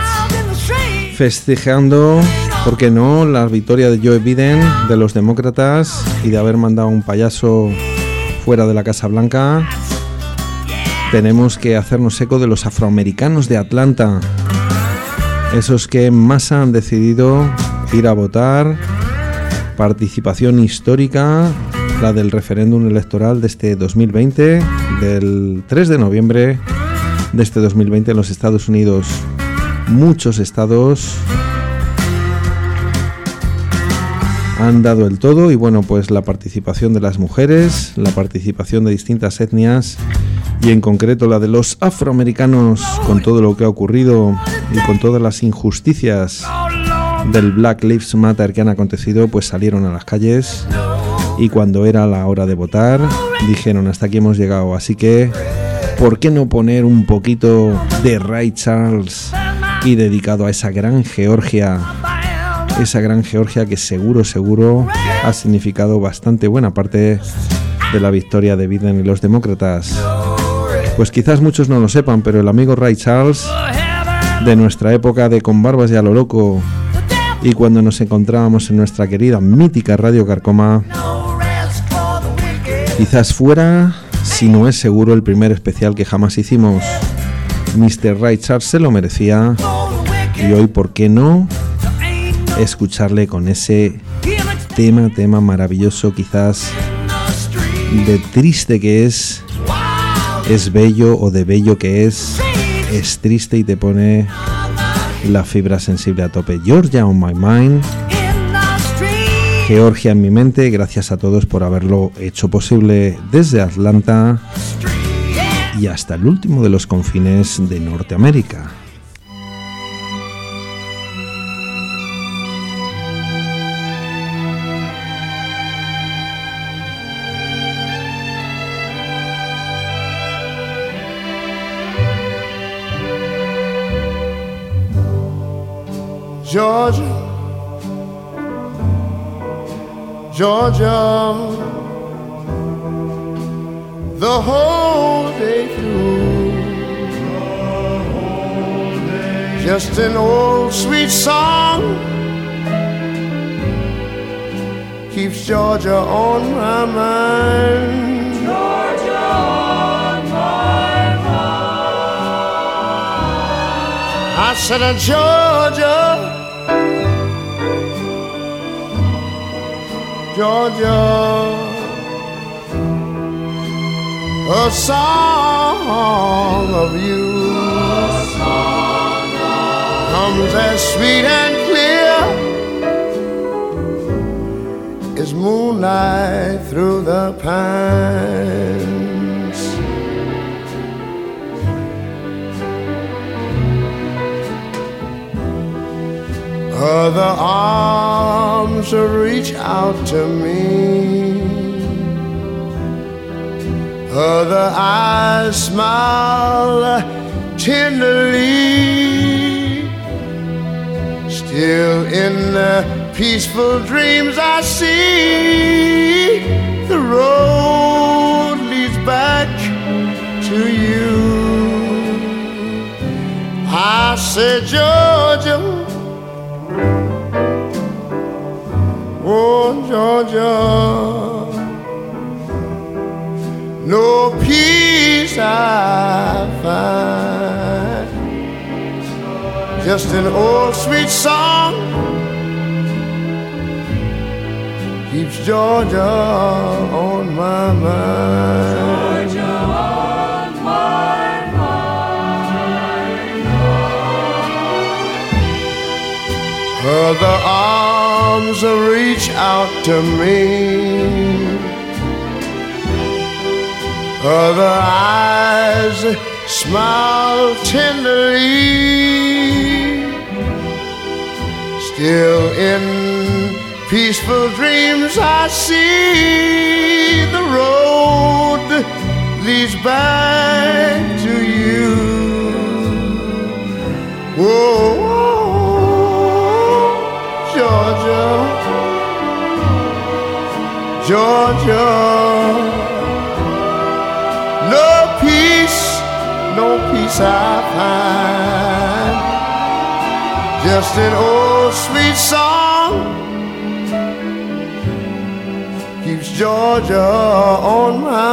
festejando, ¿por qué no?, la victoria de Joe Biden, de los demócratas, y de haber mandado a un payaso fuera de la Casa Blanca, tenemos que hacernos eco de los afroamericanos de Atlanta, esos que en masa han decidido ir a votar. Participación histórica, la del referéndum electoral de este dos mil veinte, del tres de noviembre de este dos mil veinte en los Estados Unidos. Muchos estados han dado el todo y bueno, pues la participación de las mujeres, la participación de distintas etnias y en concreto la de los afroamericanos, con todo lo que ha ocurrido y con todas las injusticias del Black Lives Matter que han acontecido, pues salieron a las calles y cuando era la hora de votar dijeron hasta aquí hemos llegado, así que ¿por qué no poner un poquito de Ray Charles y dedicado a esa gran Georgia, esa gran Georgia que seguro, seguro ha significado bastante buena parte de la victoria de Biden y los demócratas? Pues quizás muchos no lo sepan, pero el amigo Ray Charles, de nuestra época de Con Barbas y a lo Loco, y cuando nos encontrábamos en nuestra querida mítica Radio Carcoma, quizás fuera, si no es seguro, el primer especial que jamás hicimos. mister Ray Charles se lo merecía, y hoy, ¿por qué no escucharle con ese tema, tema maravilloso, quizás de triste que es, es bello, o de bello que es, es triste y te pone la fibra sensible a tope? Georgia on my mind, Georgia en mi mente. Gracias a todos por haberlo hecho posible desde Atlanta y hasta el último de los confines de Norteamérica. Georgia, Georgia, the whole day through, just an old sweet song keeps Georgia on my mind. Georgia on my mind. I said, uh, Georgia, Georgia, a song of you, a song of comes as sweet and clear as moonlight through the pines. Other arms reach out to me, other eyes smile tenderly. Still in the peaceful dreams I see, the road leads back to you. I said, Georgia, oh, Georgia, no peace I find, just an old sweet song keeps Georgia on my mind. Georgia on my mind. Other arms reach out to me, other eyes smile tenderly. Still in peaceful dreams I see, the road leads back to you. Whoa, whoa, Georgia, Georgia, no peace, no peace I find, just an old sweet song keeps Georgia on my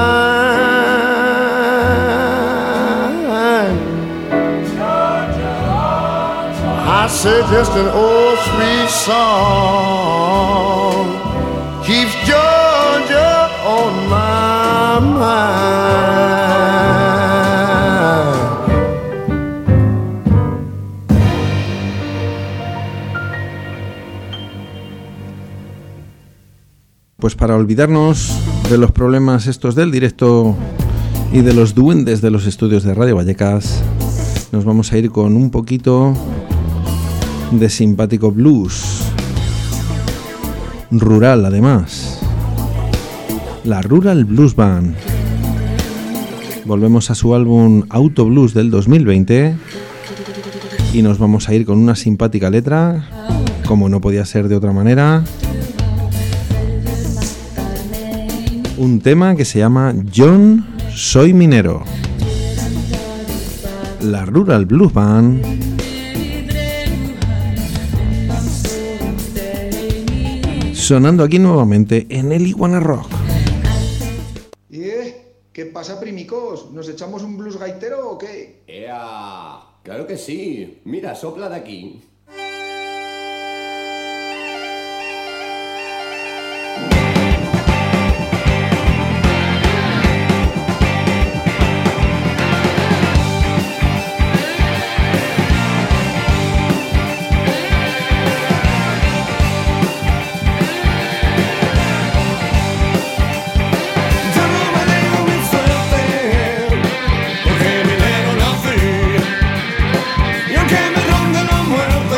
mind. Georgia on my I said just an old sweet song keeps Georgia on my mind. Pues para olvidarnos de los problemas estos del directo Y de los duendes de los estudios de Radio Vallecas nos vamos a ir con un poquito de simpático blues. Rural, además. La Rural Blues Band. Volvemos a su álbum Auto Blues del dos mil veinte y nos vamos a ir con una simpática letra, como no podía ser de otra manera. Un tema que se llama John, soy minero. La Rural Blues Band. Sonando aquí nuevamente en el Iguana Rock. ¿Y eh? ¿Qué pasa, primicos? ¿Nos echamos un blues gaitero o qué? ¡Ea! ¡Claro que sí! Mira, sopla de aquí. Porque minero nací, y aunque me ronde la muerte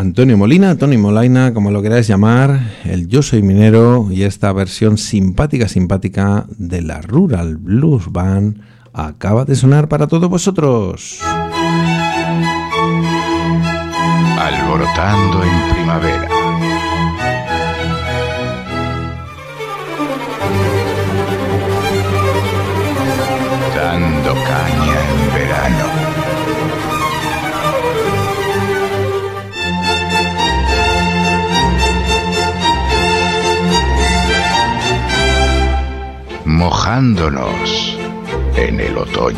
Antonio Molina, Tony Molaina, como lo queráis llamar, el Yo Soy Minero, y esta versión simpática, simpática de la Rural Blues Band acaba de sonar para todos vosotros. Alborotando en primavera. Dando caña en verano. Mojándonos en el otoño.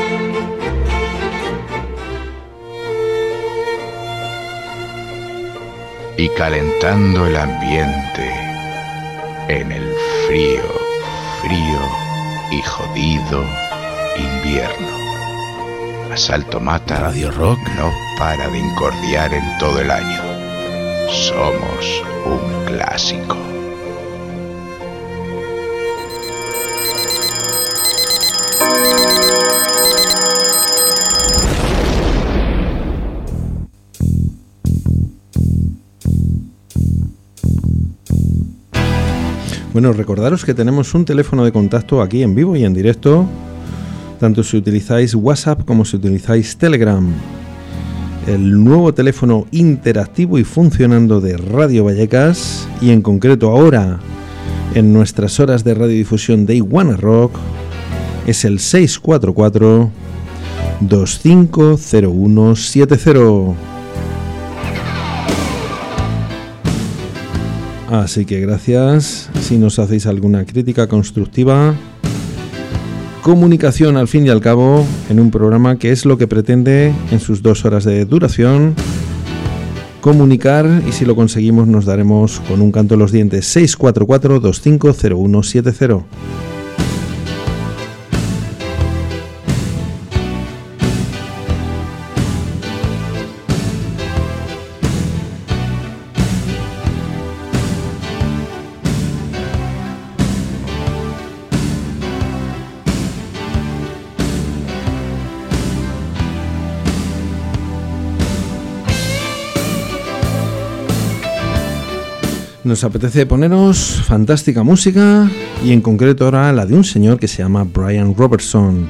Y calentando el ambiente en el frío, frío y jodido invierno. Asalto Mata Radio Rock no para de incordiar en todo el año. Somos un clásico. Bueno, recordaros que tenemos un teléfono de contacto aquí en vivo y en directo, tanto si utilizáis WhatsApp como si utilizáis Telegram. El nuevo teléfono interactivo y funcionando de Radio Vallecas, y en concreto ahora en nuestras horas de radiodifusión de Iguana Rock, es el seis cuatro cuatro, dos cinco cero uno siete cero. Así que gracias si nos hacéis alguna crítica constructiva. Comunicación al fin y al cabo en un programa que es lo que pretende en sus dos horas de duración. Comunicar, y si lo conseguimos nos daremos con un canto en los dientes. Seis cuatro cuatro, dos cinco cero uno siete cero. Nos apetece poneros fantástica música, y en concreto ahora la de un señor que se llama Brian Robertson.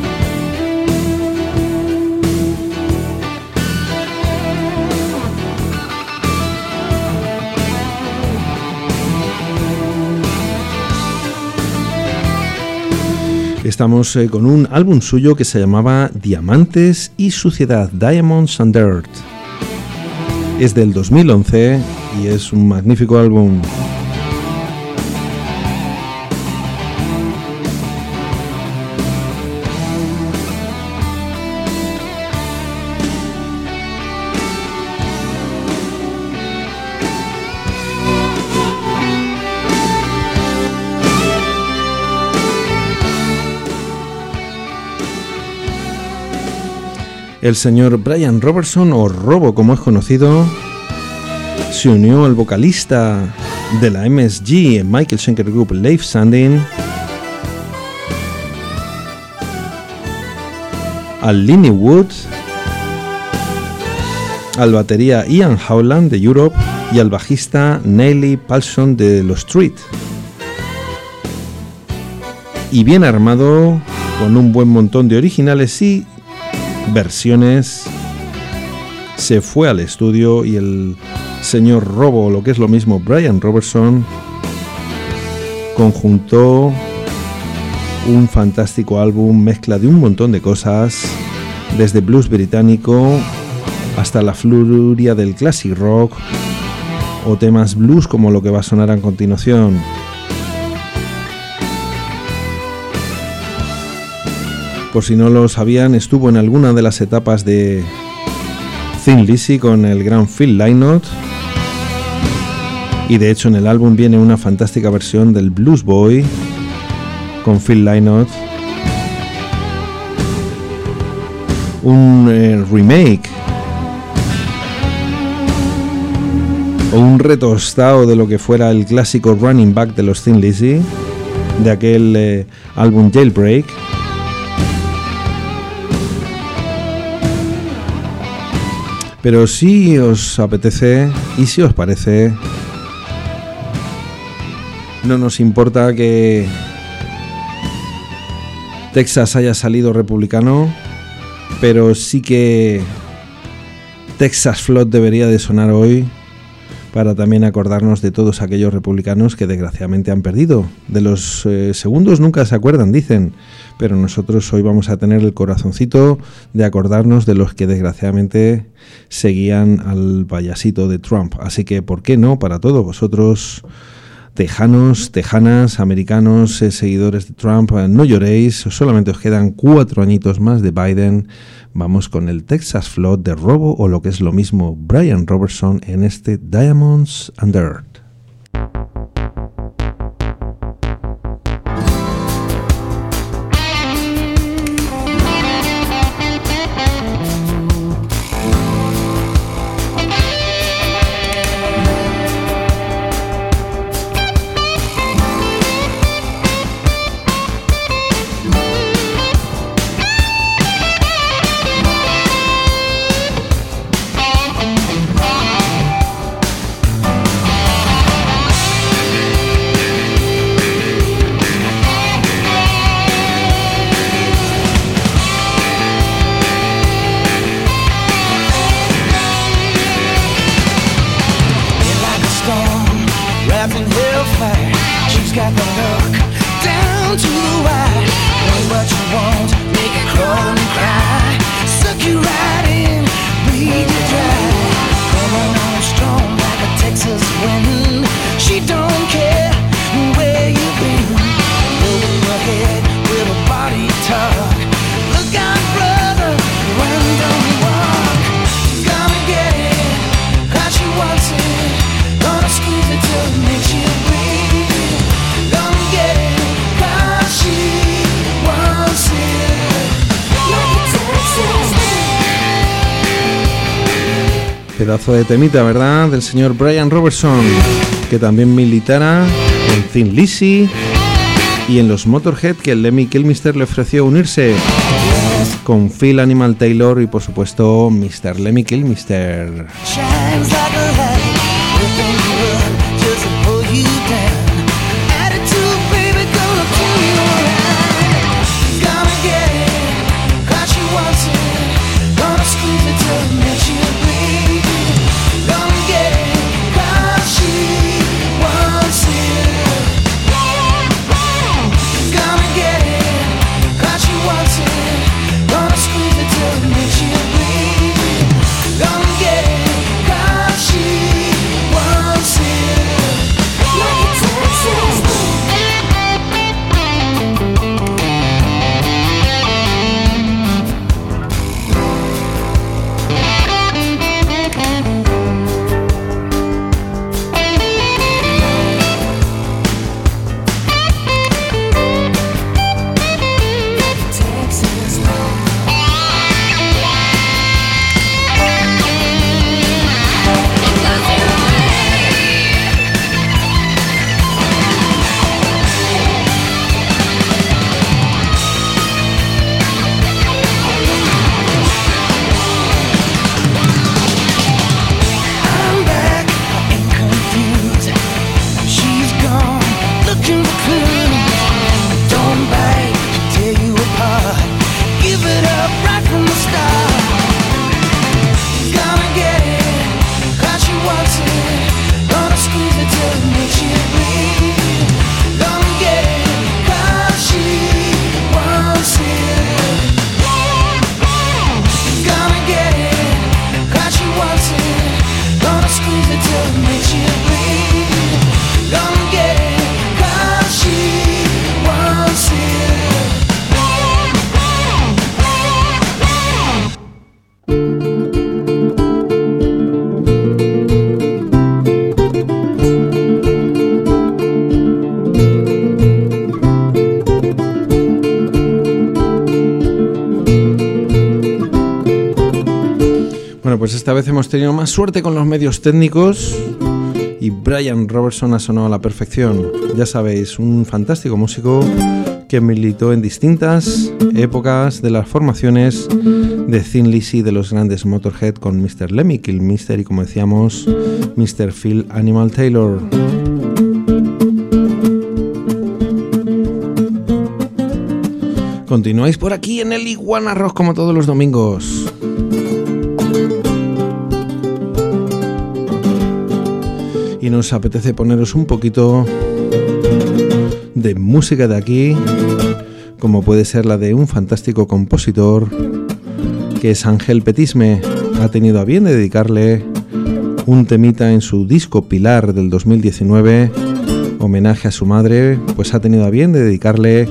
Estamos eh, con un álbum suyo que se llamaba Diamantes y Suciedad, Diamonds and Dirt. Es del dos mil once y es un magnífico álbum. El señor Brian Robertson, o Robo como es conocido, se unió al vocalista de la M S G Michael Schenker Group, Leif Sandin, al Linny Wood, al batería Ian Howland de Europe y al bajista Neely Paulson de Los Street. Y bien armado, con un buen montón de originales y versiones, se fue al estudio y el señor Robo, lo que es lo mismo Brian Robertson, conjuntó un fantástico álbum, mezcla de un montón de cosas, desde blues británico hasta la furia del classic rock o temas blues como lo que va a sonar a continuación. Por si no lo sabían, estuvo en alguna de las etapas de Thin Lizzy con el gran Phil Lynott, y de hecho en el álbum viene una fantástica versión del Blues Boy con Phil Lynott, un eh, remake o un retostado de lo que fuera el clásico Running Back de los Thin Lizzy, de aquel eh, álbum Jailbreak. Pero si os apetece y si os parece, no nos importa que Texas haya salido republicano, pero sí que Texas Flood debería de sonar hoy para también acordarnos de todos aquellos republicanos que desgraciadamente han perdido. De los eh, segundos nunca se acuerdan, dicen, pero nosotros hoy vamos a tener el corazoncito de acordarnos de los que desgraciadamente seguían al payasito de Trump. Así que, ¿por qué no? Para todos vosotros, tejanos, tejanas, americanos, eh, seguidores de Trump, eh, no lloréis, solamente os quedan cuatro añitos más de Biden. Vamos con el Texas Flood de Robo, o lo que es lo mismo, Brian Robertson, en este Diamonds and Dirt. Pedazo de temita, ¿verdad? Del señor Brian Robertson, que también militara en Thin Lizzy y en los Motorhead, que el Lemmy Kilmister le ofreció unirse con Phil Animal Taylor y por supuesto mister Lemmy Kilmister. Pues esta vez hemos tenido más suerte con los medios técnicos y Brian Robertson ha sonado a la perfección. Ya sabéis, un fantástico músico que militó en distintas épocas de las formaciones de Thin Lizzy de los grandes Motorhead con mister Lemmy Kilmister y, como decíamos, mister Phil Animal Taylor. Continuáis por aquí en el Iguana Rock como todos los domingos. Y nos apetece poneros un poquito de música de aquí, como puede ser la de un fantástico compositor que es Ángel Petisme. Ha tenido a bien de dedicarle un temita en su disco Pilar del dos mil diecinueve, homenaje a su madre, pues ha tenido a bien de dedicarle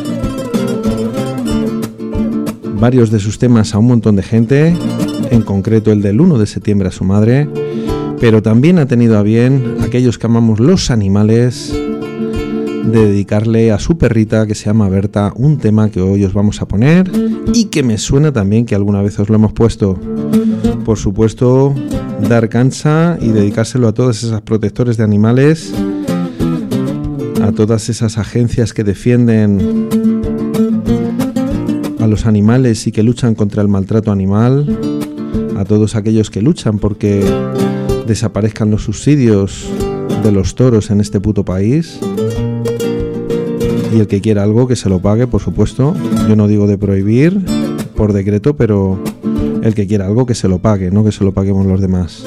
varios de sus temas a un montón de gente, en concreto el del uno de septiembre a su madre, pero también ha tenido a bien, aquellos que amamos los animales, de dedicarle a su perrita que se llama Berta un tema que hoy os vamos a poner y que me suena también que alguna vez os lo hemos puesto. Por supuesto, dar cancha y dedicárselo a todas esas protectores de animales, a todas esas agencias que defienden a los animales y que luchan contra el maltrato animal, a todos aquellos que luchan porque desaparezcan los subsidios de los toros en este puto país. Y el que quiera algo que se lo pague, por supuesto. Yo no digo de prohibir por decreto, pero el que quiera algo que se lo pague, no que se lo paguemos los demás.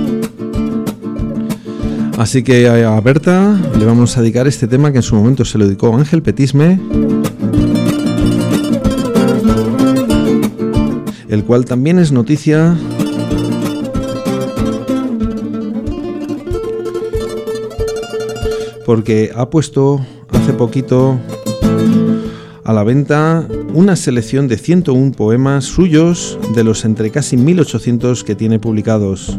Así que a Berta le vamos a dedicar este tema que en su momento se lo dedicó Ángel Petisme, el cual también es noticia porque ha puesto hace poquito a la venta una selección de ciento uno poemas suyos de los entre casi mil ochocientos que tiene publicados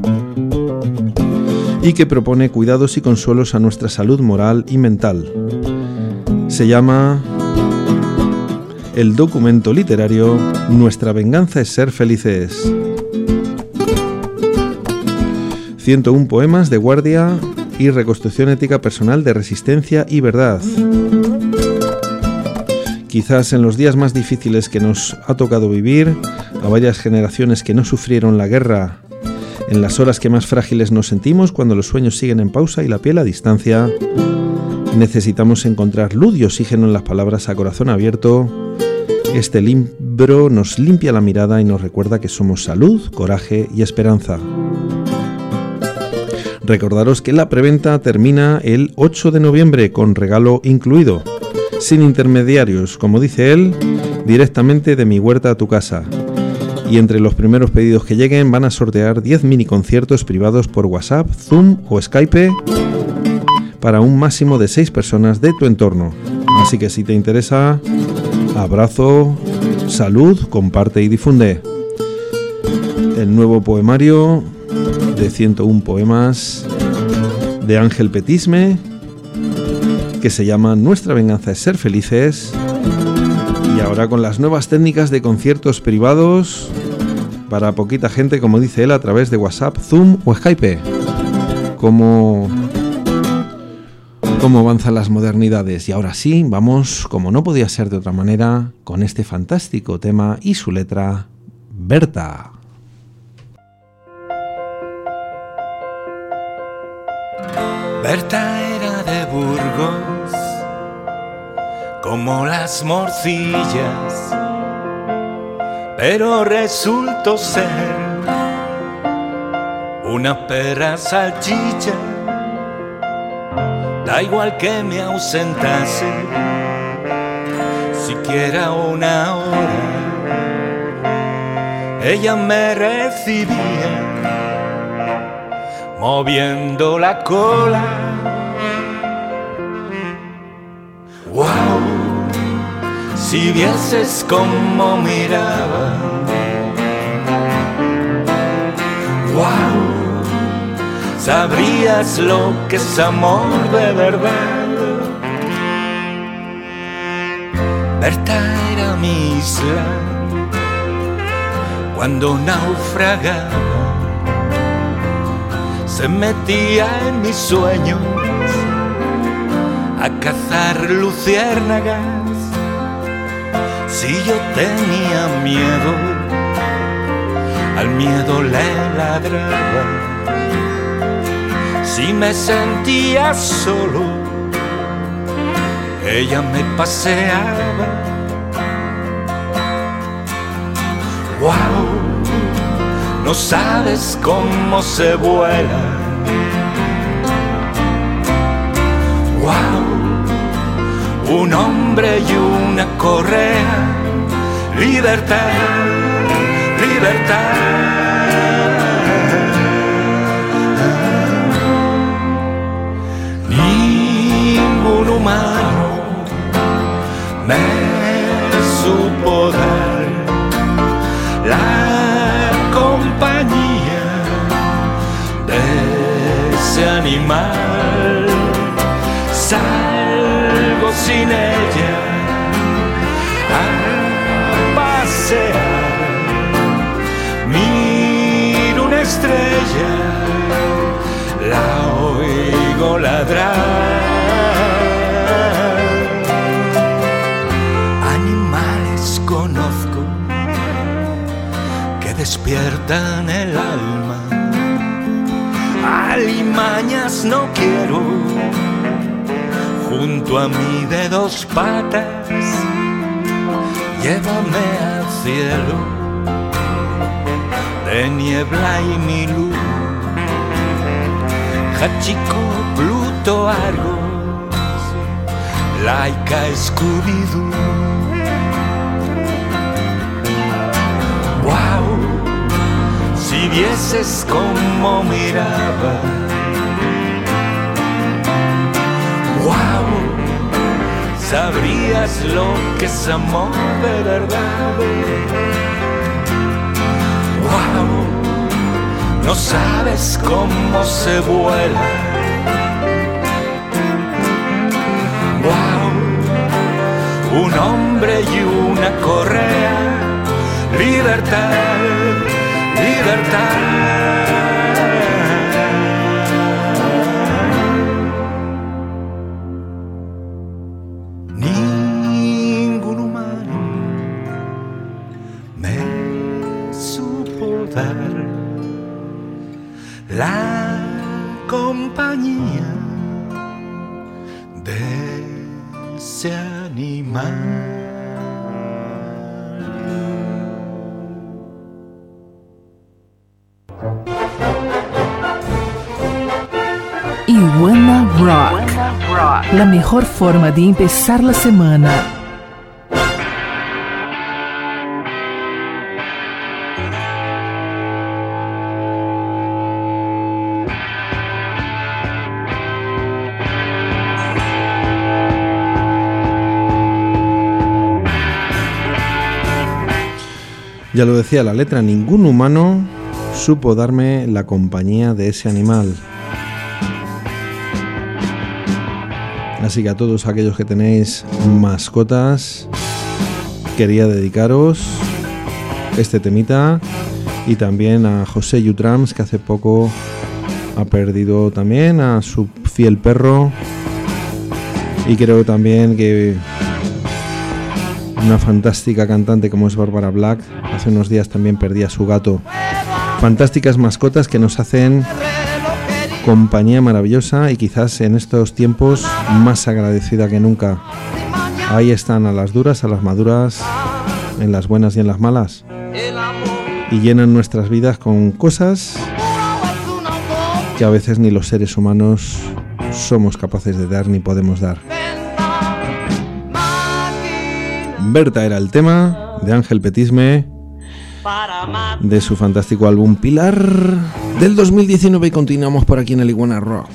y que propone cuidados y consuelos a nuestra salud moral y mental. Se llama el documento literario Nuestra venganza es ser felices. ciento uno poemas de guardia y reconstrucción ética personal de resistencia y verdad. Quizás en los días más difíciles que nos ha tocado vivir, a varias generaciones que no sufrieron la guerra, en las horas que más frágiles nos sentimos, cuando los sueños siguen en pausa y la piel a distancia, necesitamos encontrar luz y oxígeno en las palabras a corazón abierto. Este libro nos limpia la mirada y nos recuerda que somos salud, coraje y esperanza. Recordaros que la preventa termina el ocho de noviembre con regalo incluido, sin intermediarios, como dice él, directamente de mi huerta a tu casa. Y entre los primeros pedidos que lleguen van a sortear diez mini conciertos privados por WhatsApp, Zoom o Skype para un máximo de seis personas de tu entorno. Así que si te interesa, abrazo, salud, comparte y difunde. El nuevo poemario de ciento uno poemas de Ángel Petisme, que se llama Nuestra venganza es ser felices, y ahora con las nuevas técnicas de conciertos privados para poquita gente, como dice él, a través de WhatsApp, Zoom o Skype. Cómo, cómo avanzan las modernidades. Y ahora sí, vamos, como no podía ser de otra manera, con este fantástico tema y su letra, Berta. Berta era de Burgos, como las morcillas, pero resultó ser una perra salchicha. Da igual que me ausentase siquiera una hora, ella me recibía moviendo la cola. Wow, si vieses cómo miraba. Wow, sabrías lo que es amor de verdad. Berta era mi isla cuando naufragaba. Se metía en mis sueños a cazar luciérnagas Si yo tenía miedo, al miedo le ladraba. Si me sentía solo, ella me paseaba. Wow, no sabes cómo se vuela. Wow, un hombre y una correa. Libertad, libertad. Ningún humano me supo dar la compañía de ese animal. Salgo sin ella a pasear, miro una estrella, la oigo ladrar. Animales conozco que despiertan el alma, alimañas no quiero junto a mí de dos patas. Llévame al cielo de niebla y mi luz. Hachiko, Pluto, Argos, Laika, Scooby-Doo. Wow, si vieses cómo miraba. Wow, sabrías lo que es amor de verdad. Wow, no sabes cómo se vuela. Wow, un hombre y una correa. Libertad, libertad. La compañía de ese animal. Iguana Rock, la mejor forma de empezar la semana. Ya lo decía la letra, ningún humano supo darme la compañía de ese animal. Así que a todos aquellos que tenéis mascotas, quería dedicaros este temita, y también a José Yutrams, que hace poco ha perdido también a su fiel perro, y creo también que una fantástica cantante como es Barbara Black hace unos días también perdía a su gato. Fantásticas mascotas que nos hacen compañía maravillosa, y quizás en estos tiempos más agradecida que nunca. Ahí están, a las duras, a las maduras, en las buenas y en las malas, y llenan nuestras vidas con cosas que a veces ni los seres humanos somos capaces de dar ni podemos dar. Berta era el tema de Ángel Petisme, de su fantástico álbum Pilar del dos mil diecinueve, y continuamos por aquí en el Iguana Rock.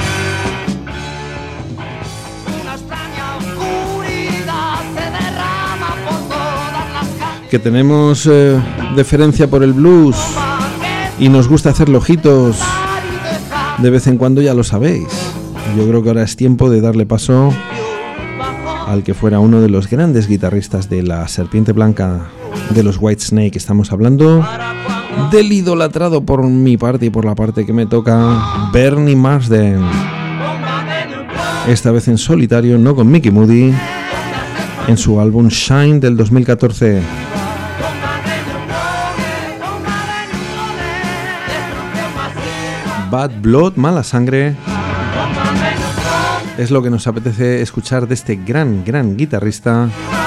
Que tenemos eh, deferencia por el blues y nos gusta hacer ojitos de vez en cuando, ya lo sabéis. Yo creo que ahora es tiempo de darle paso al que fuera uno de los grandes guitarristas de la Serpiente Blanca, de los Whitesnake. Estamos hablando del idolatrado por mi parte y por la parte que me toca, Bernie Marsden. Esta vez en solitario, no con Mickey Moody, en su álbum Shine del dos mil catorce. Bad Blood, Mala Sangre, es lo que nos apetece escuchar de este gran, gran guitarrista.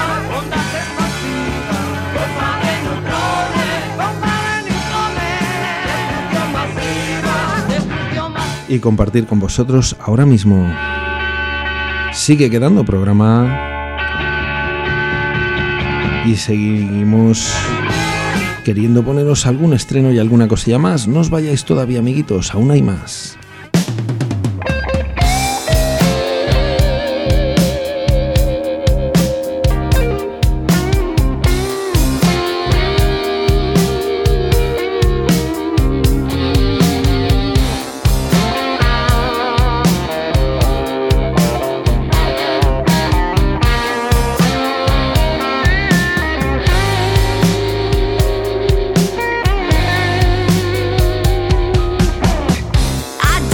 Y compartir con vosotros ahora mismo. Sigue quedando programa y seguimos queriendo poneros algún estreno y alguna cosilla más. No os vayáis todavía, amiguitos, aún hay más. I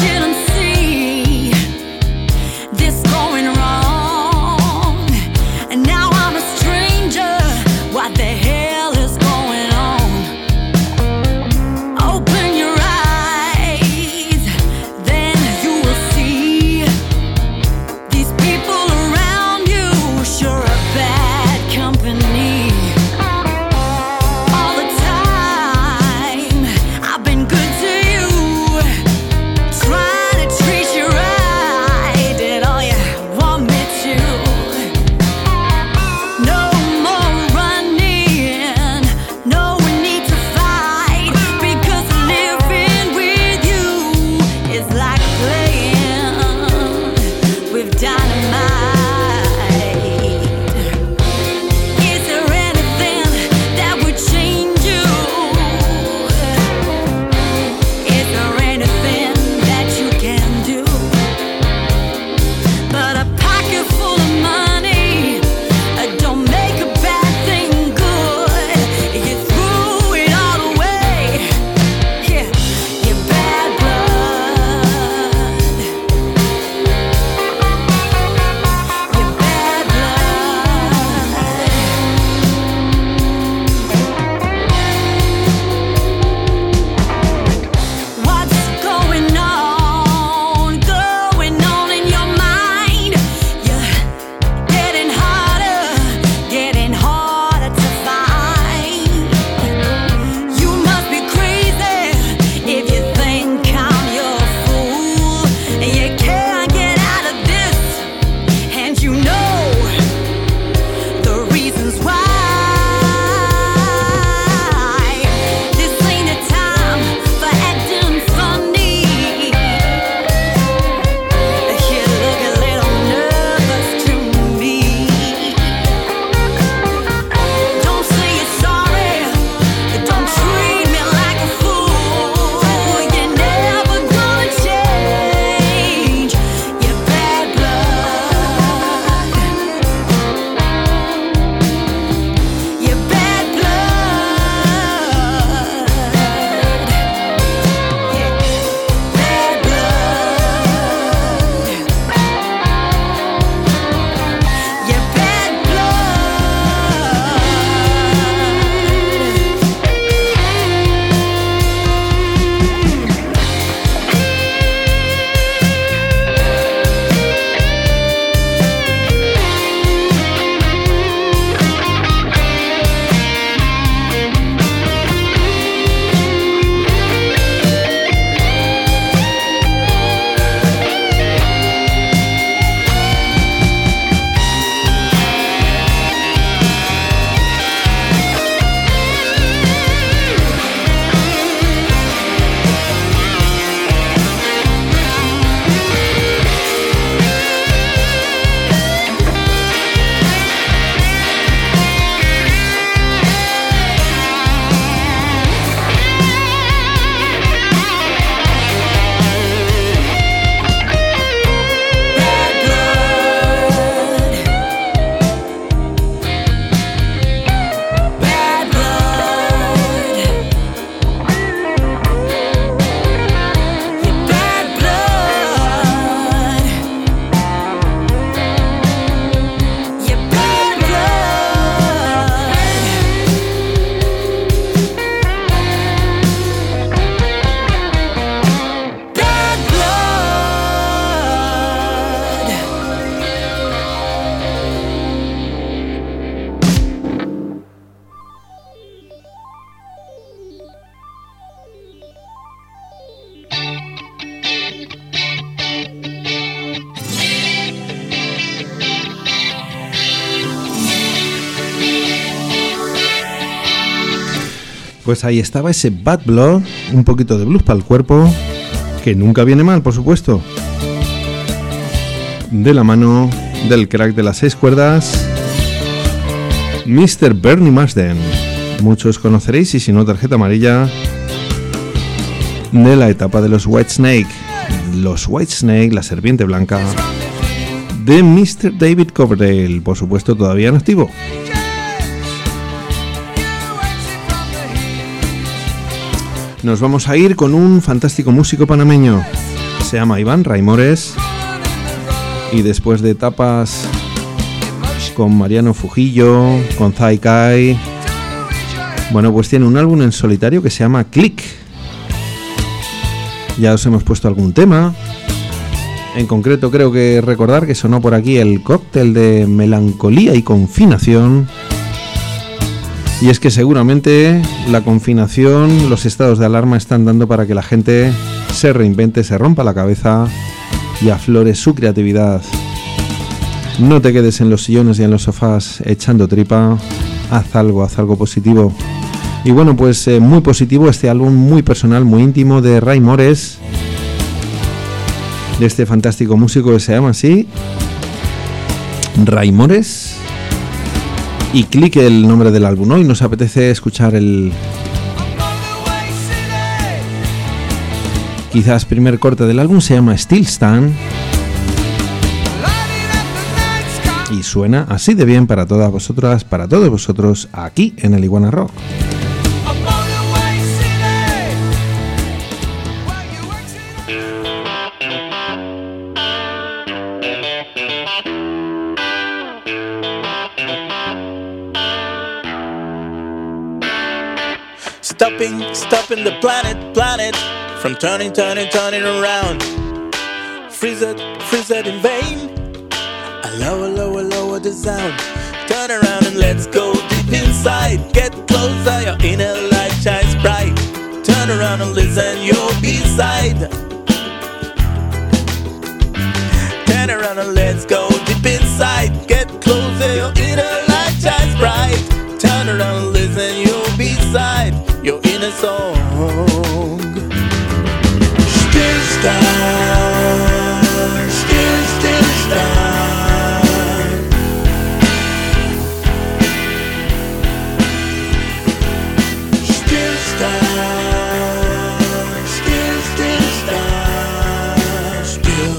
Pues ahí estaba ese Bad Blood, un poquito de blues para el cuerpo, que nunca viene mal, por supuesto. De la mano del crack de las seis cuerdas, mister Bernie Marsden. Muchos conoceréis, y si no, tarjeta amarilla, de la etapa de los Whitesnake. Los Whitesnake, la serpiente blanca, de mister David Coverdale, por supuesto todavía en activo. Nos vamos a ir con un fantástico músico panameño, se llama Iván Raimores, y después de etapas con Mariano Fujillo, con Zai Kai, bueno, pues tiene un álbum en solitario que se llama Click. Ya os hemos puesto algún tema. En concreto creo que recordar que sonó por aquí el cóctel de melancolía y confinación. Y es que seguramente la confinación, los estados de alarma están dando para que la gente se reinvente, se rompa la cabeza y aflore su creatividad. No te quedes en los sillones y en los sofás echando tripa. Haz algo, haz algo positivo. Y bueno, pues eh, muy positivo este álbum, muy personal, muy íntimo de Raimores, de este fantástico músico que se llama así, Raimores. Y Click el nombre del álbum. Hoy nos apetece escuchar el quizás primer corte del álbum, se llama Still Stand, y suena así de bien para todas vosotras, para todos vosotros, aquí en el Iguana Rock. Stopping, stopping the planet, planet from turning, turning, turning around. Freeze it, freeze it in vain. I lower, lower, lower the sound. Turn around and let's go deep inside. Get closer, your inner light shines bright. Turn around and listen, you'll be side. Turn around and let's go deep inside. Get closer, your inner light shines bright. Turn around and listen, you'll be side. Your inner song. Still stand, still, still stand. Still stand, still, still stand. Still.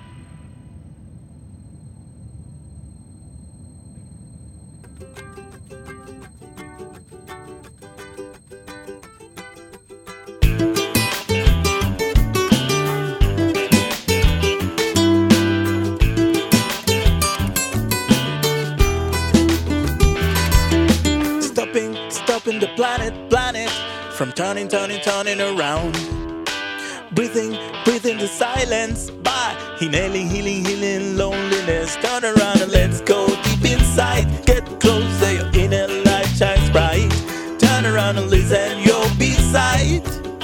The planet, planet from turning, turning, turning around. Breathing, breathing the silence by inhaling, healing, healing loneliness. Turn around and let's go deep inside. Get closer, your inner light shines bright. Turn around and listen, you'll be sight.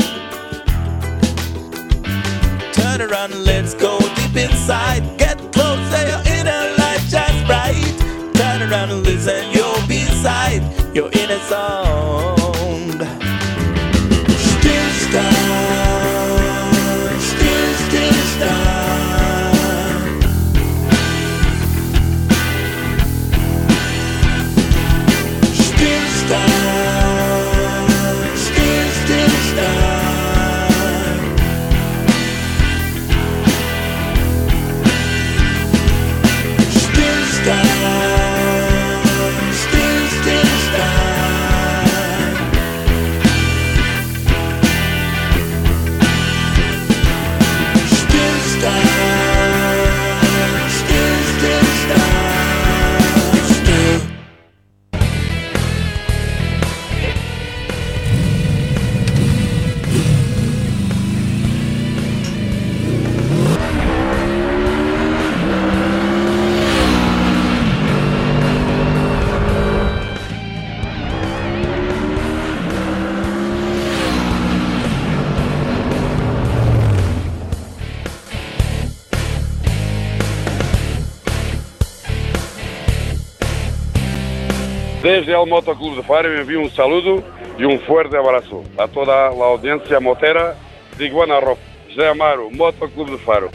Turn around and let's go deep inside. Get closer, your inner light shines bright. Turn around and listen, you'll be sight. Your inner song. Still stand, still, still stand. Still stand, still, still stand. Still stand. Still, still stand. Desde el Motoclub de Faro envío un saludo y un fuerte abrazo a toda la audiencia motera de Iguana Rock. José Amaro, Motoclub de Faro.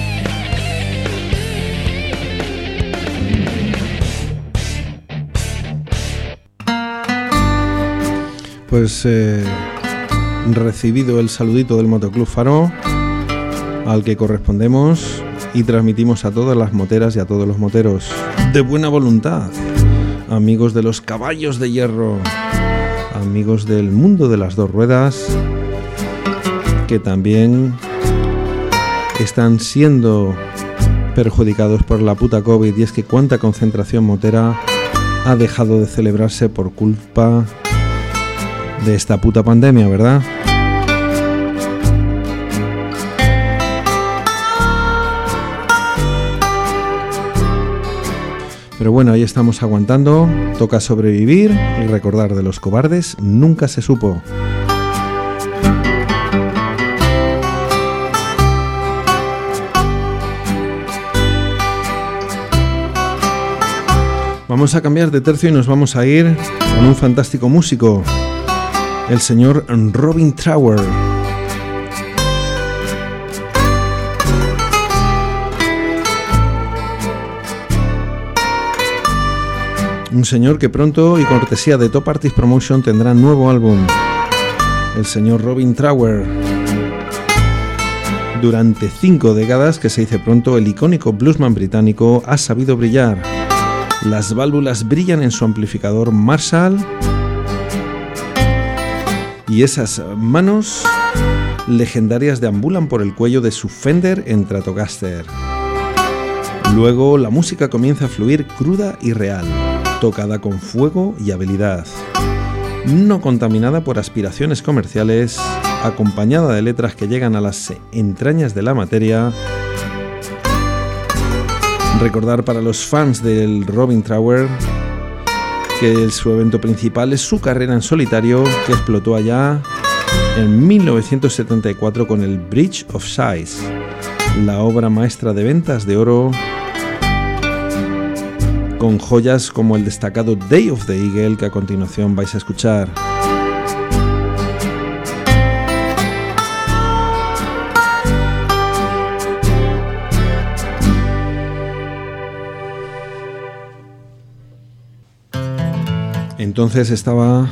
Pues eh, recibido el saludito del Motoclub Faro, al que correspondemos, y transmitimos a todas las moteras y a todos los moteros de buena voluntad, amigos de los caballos de hierro, amigos del mundo de las dos ruedas, que también están siendo perjudicados por la puta COVID, y es que cuánta concentración motera ha dejado de celebrarse por culpa de esta puta pandemia, ¿verdad? Pero bueno, ahí estamos aguantando, toca sobrevivir y recordar, de los cobardes nunca se supo. Vamos a cambiar de tercio y nos vamos a ir con un fantástico músico, el señor Robin Trower. Un señor que pronto, y cortesía de Top Artist Promotion, tendrá nuevo álbum. El señor Robin Trower. Durante cinco décadas, que se dice pronto, el icónico bluesman británico ha sabido brillar. Las válvulas brillan en su amplificador Marshall, y esas manos legendarias deambulan por el cuello de su Fender en Stratocaster. Luego la música comienza a fluir cruda y real, tocada con fuego y habilidad, no contaminada por aspiraciones comerciales, acompañada de letras que llegan a las entrañas de la materia. Recordar para los fans del Robin Trower que su evento principal es su carrera en solitario, que explotó allá en mil novecientos setenta y cuatro con el Bridge of Sighs, la obra maestra de ventas de oro, con joyas como el destacado Day of the Eagle, que a continuación vais a escuchar. Entonces estaba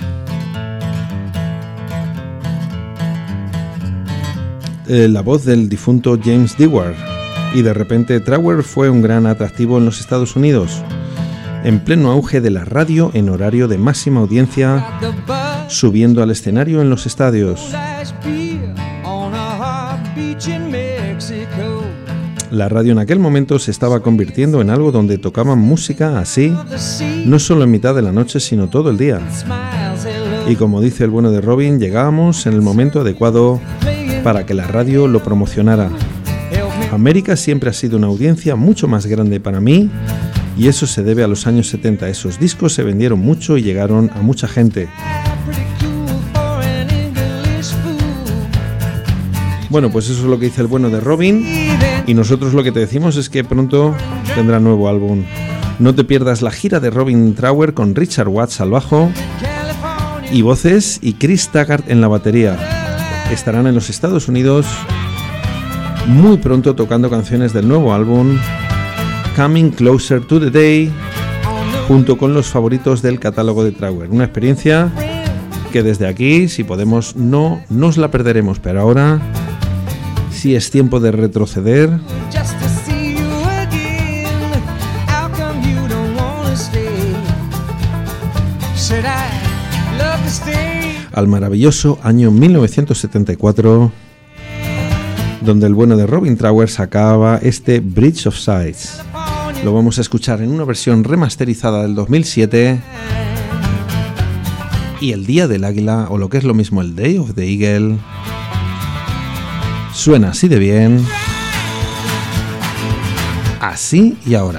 eh, la voz del difunto James Dewar, y de repente Trower fue un gran atractivo en los Estados Unidos, en pleno auge de la radio en horario de máxima audiencia, subiendo al escenario en los estadios. La radio en aquel momento se estaba convirtiendo en algo donde tocaban música así, no solo en mitad de la noche, sino todo el día. Y como dice el bueno de Robin, llegábamos en el momento adecuado para que la radio lo promocionara. América siempre ha sido una audiencia mucho más grande para mí, y eso se debe a los años setenta. Esos discos se vendieron mucho y llegaron a mucha gente. Bueno, pues eso es lo que dice el bueno de Robin, y nosotros lo que te decimos es que pronto tendrá nuevo álbum. No te pierdas la gira de Robin Trower con Richard Watts al bajo y voces, y Chris Taggart en la batería. Estarán en los Estados Unidos muy pronto tocando canciones del nuevo álbum Coming Closer to the Day, junto con los favoritos del catálogo de Trower. Una experiencia que desde aquí, si podemos, no nos la perderemos. Pero ahora sí es tiempo de retroceder al maravilloso año mil novecientos setenta y cuatro, donde el bueno de Robin Trower sacaba este Bridge of Sighs. Lo vamos a escuchar en una versión remasterizada del dos mil siete, y el Día del Águila, o lo que es lo mismo, el Day of the Eagle, suena así de bien, así y ahora.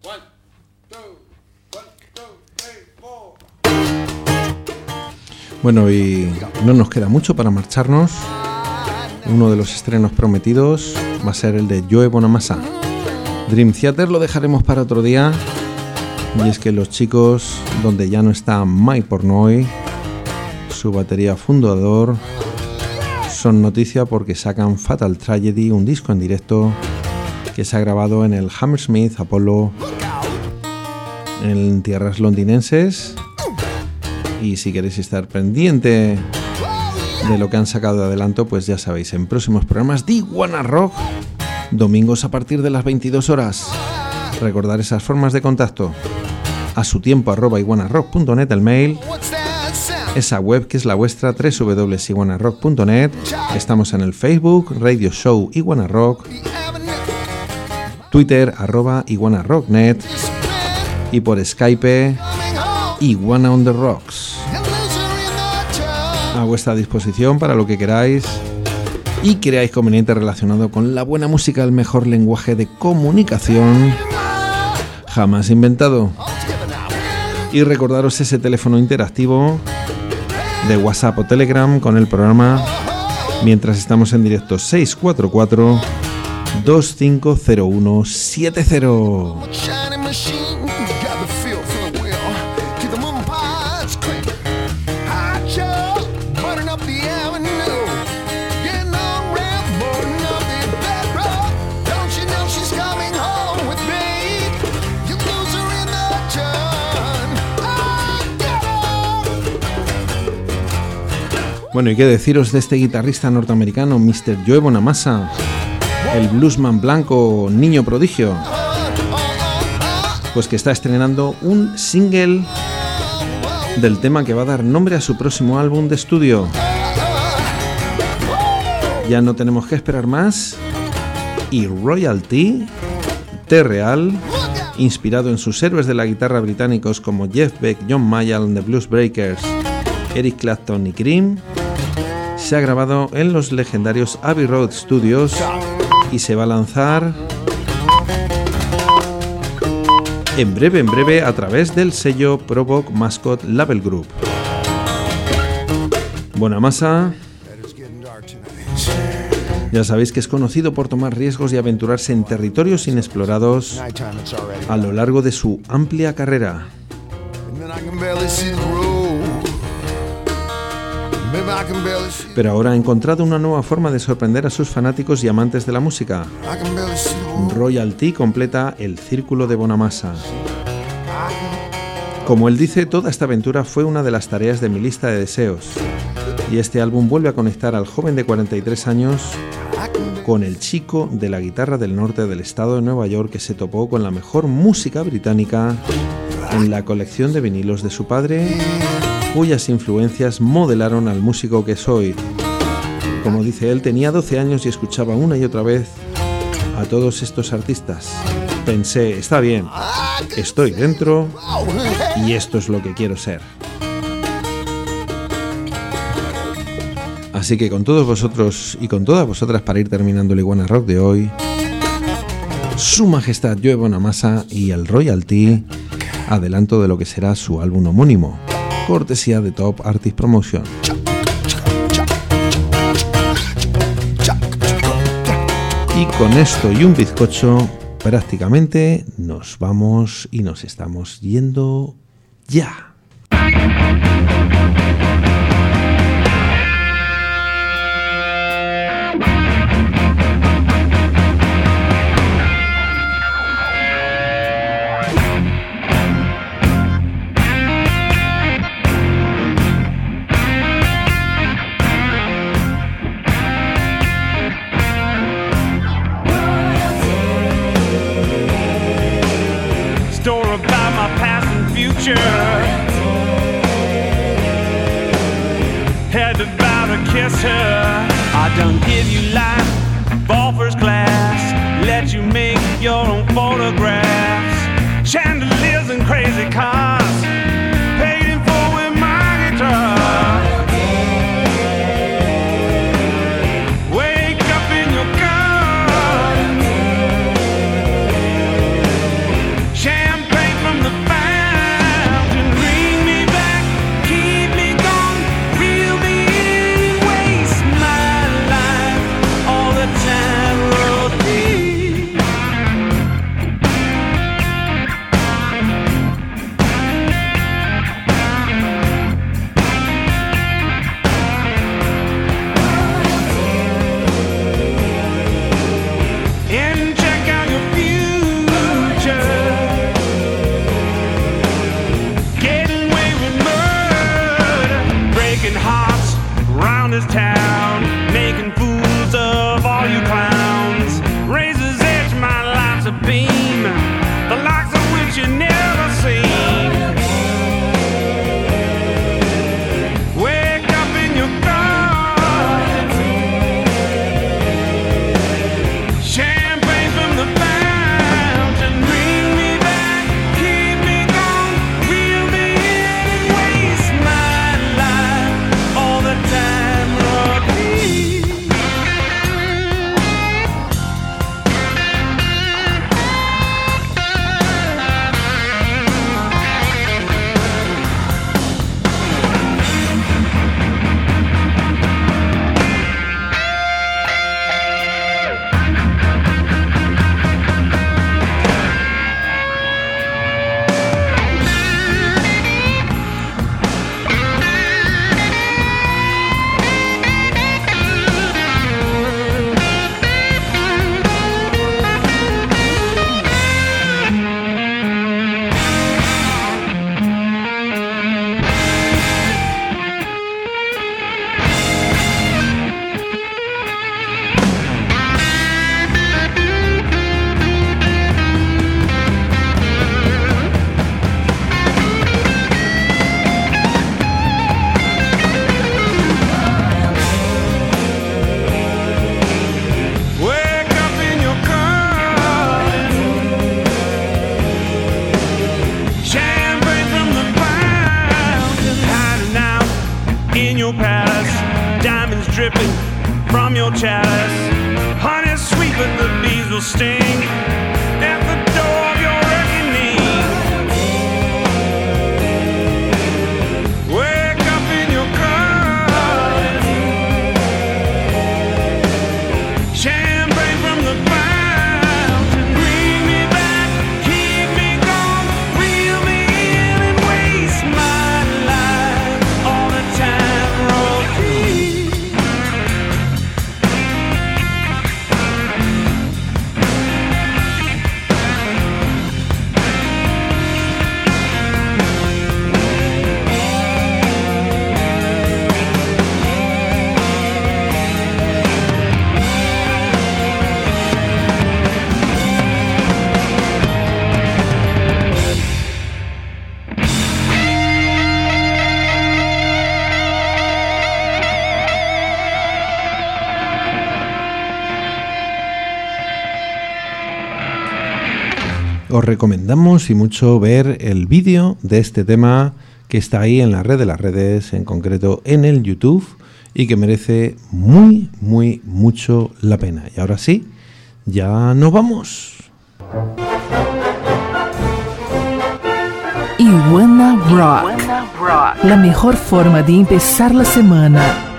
Bueno, y no nos queda mucho para marcharnos. Uno de los estrenos prometidos va a ser el de Joe Bonamassa. Dream Theater lo dejaremos para otro día. Y es que los chicos, donde ya no está Mike Portnoy, su batería fundador, son noticia porque sacan Fatal Tragedy, un disco en directo que se ha grabado en el Hammersmith Apollo en tierras londinenses. Y si queréis estar pendiente de lo que han sacado de adelanto, pues ya sabéis, en próximos programas de Iguana Rock, domingos a partir de las veintidós horas. Recordar esas formas de contacto: a su tiempo arroba iguanarock punto net el mail, esa web que es la vuestra, doble u doble u doble u punto iguanarock punto net. Estamos en el Facebook Radio Show Iguana Rock, Twitter arroba iguanarocknet y por Skype Iguana on the Rocks. A vuestra disposición para lo que queráis y creáis conveniente relacionado con la buena música, el mejor lenguaje de comunicación jamás inventado. Y recordaros ese teléfono interactivo de WhatsApp o Telegram con el programa mientras estamos en directo: seis cuatro cuatro, dos cinco cero uno siete cero. Bueno, y qué deciros de este guitarrista norteamericano, mister Joe Bonamassa, el bluesman blanco, niño prodigio, pues que está estrenando un single del tema que va a dar nombre a su próximo álbum de estudio. Ya no tenemos que esperar más, y Royalty, T Real, inspirado en sus héroes de la guitarra británicos como Jeff Beck, John Mayall and the Blues Breakers, Eric Clapton y Cream, se ha grabado en los legendarios Abbey Road Studios y se va a lanzar en breve, en breve a través del sello Provoke Mascot Label Group. Bonamassa, ya sabéis que es conocido por tomar riesgos y aventurarse en territorios inexplorados a lo largo de su amplia carrera. Pero ahora ha encontrado una nueva forma de sorprender a sus fanáticos y amantes de la música. Royalty completa el círculo de Bonamassa. Como él dice, toda esta aventura fue una de las tareas de mi lista de deseos. Y este álbum vuelve a conectar al joven de cuarenta y tres años con el chico de la guitarra del norte del estado de Nueva York que se topó con la mejor música británica en la colección de vinilos de su padre, cuyas influencias modelaron al músico que soy. Como dice él, tenía doce años y escuchaba una y otra vez a todos estos artistas. Pensé, está bien, estoy dentro y esto es lo que quiero ser. Así que con todos vosotros y con todas vosotras, para ir terminando el Iguana Rock de hoy, Su Majestad Joe Bonamassa y el Royalty, adelanto de lo que será su álbum homónimo, cortesía de Top Artist Promotion. Y con esto y un bizcocho, prácticamente nos vamos y nos estamos yendo ya. Had to bow to kiss her. I done give you life, ball first class. Let you make your own photographs. Chandeliers and crazy cars. Paid in full with my guitar. Wake up in your car. chalice. Honey sweet, but the bees will sting at the door of your reckoning. Wake up in your car, champagne from the fountain. Bring me back, keep me gone, reel me in and waste my life all the time. Roll key. Os recomendamos y mucho ver el vídeo de este tema que está ahí en la red de las redes, en concreto en el YouTube, y que merece muy, muy, mucho la pena. Y ahora sí, ya nos vamos. Iguana Rock, la mejor forma de empezar la semana.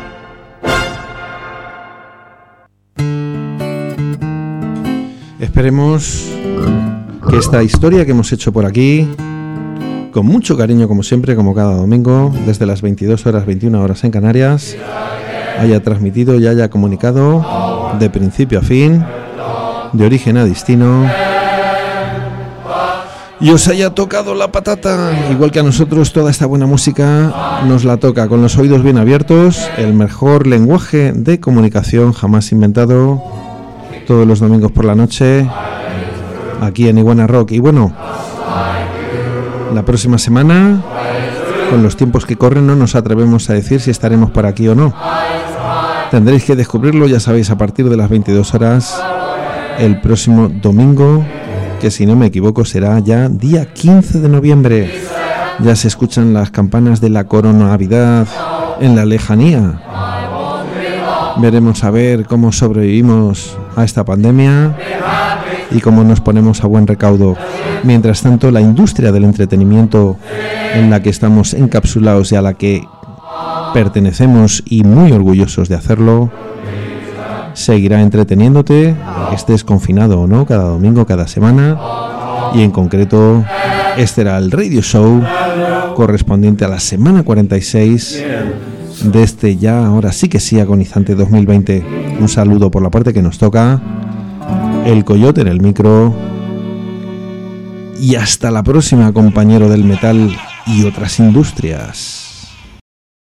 Esperemos que esta historia que hemos hecho por aquí, con mucho cariño como siempre, como cada domingo, desde las veintidós horas, veintiuna horas en Canarias, haya transmitido y haya comunicado de principio a fin, de origen a destino, y os haya tocado la patata, igual que a nosotros toda esta buena música nos la toca con los oídos bien abiertos, el mejor lenguaje de comunicación jamás inventado, todos los domingos por la noche, aquí en Iguana Rock. Y bueno, la próxima semana, con los tiempos que corren, no nos atrevemos a decir si estaremos por aquí o no. Tendréis que descubrirlo, ya sabéis, a partir de las veintidós horas, el próximo domingo, que si no me equivoco será ya día quince de noviembre. Ya se escuchan las campanas de la coronavidad en la lejanía. Veremos a ver cómo sobrevivimos a esta pandemia y cómo nos ponemos a buen recaudo. Mientras tanto, la industria del entretenimiento en la que estamos encapsulados y a la que pertenecemos, y muy orgullosos de hacerlo, seguirá entreteniéndote, estés confinado o no, cada domingo, cada semana. Y en concreto, este era el radio show correspondiente a la semana cuarenta y seis de este ya, ahora sí que sí, agonizante dos mil veinte. Un saludo por la parte que nos toca, el Coyote en el micro, y hasta la próxima, compañero del metal y otras industrias.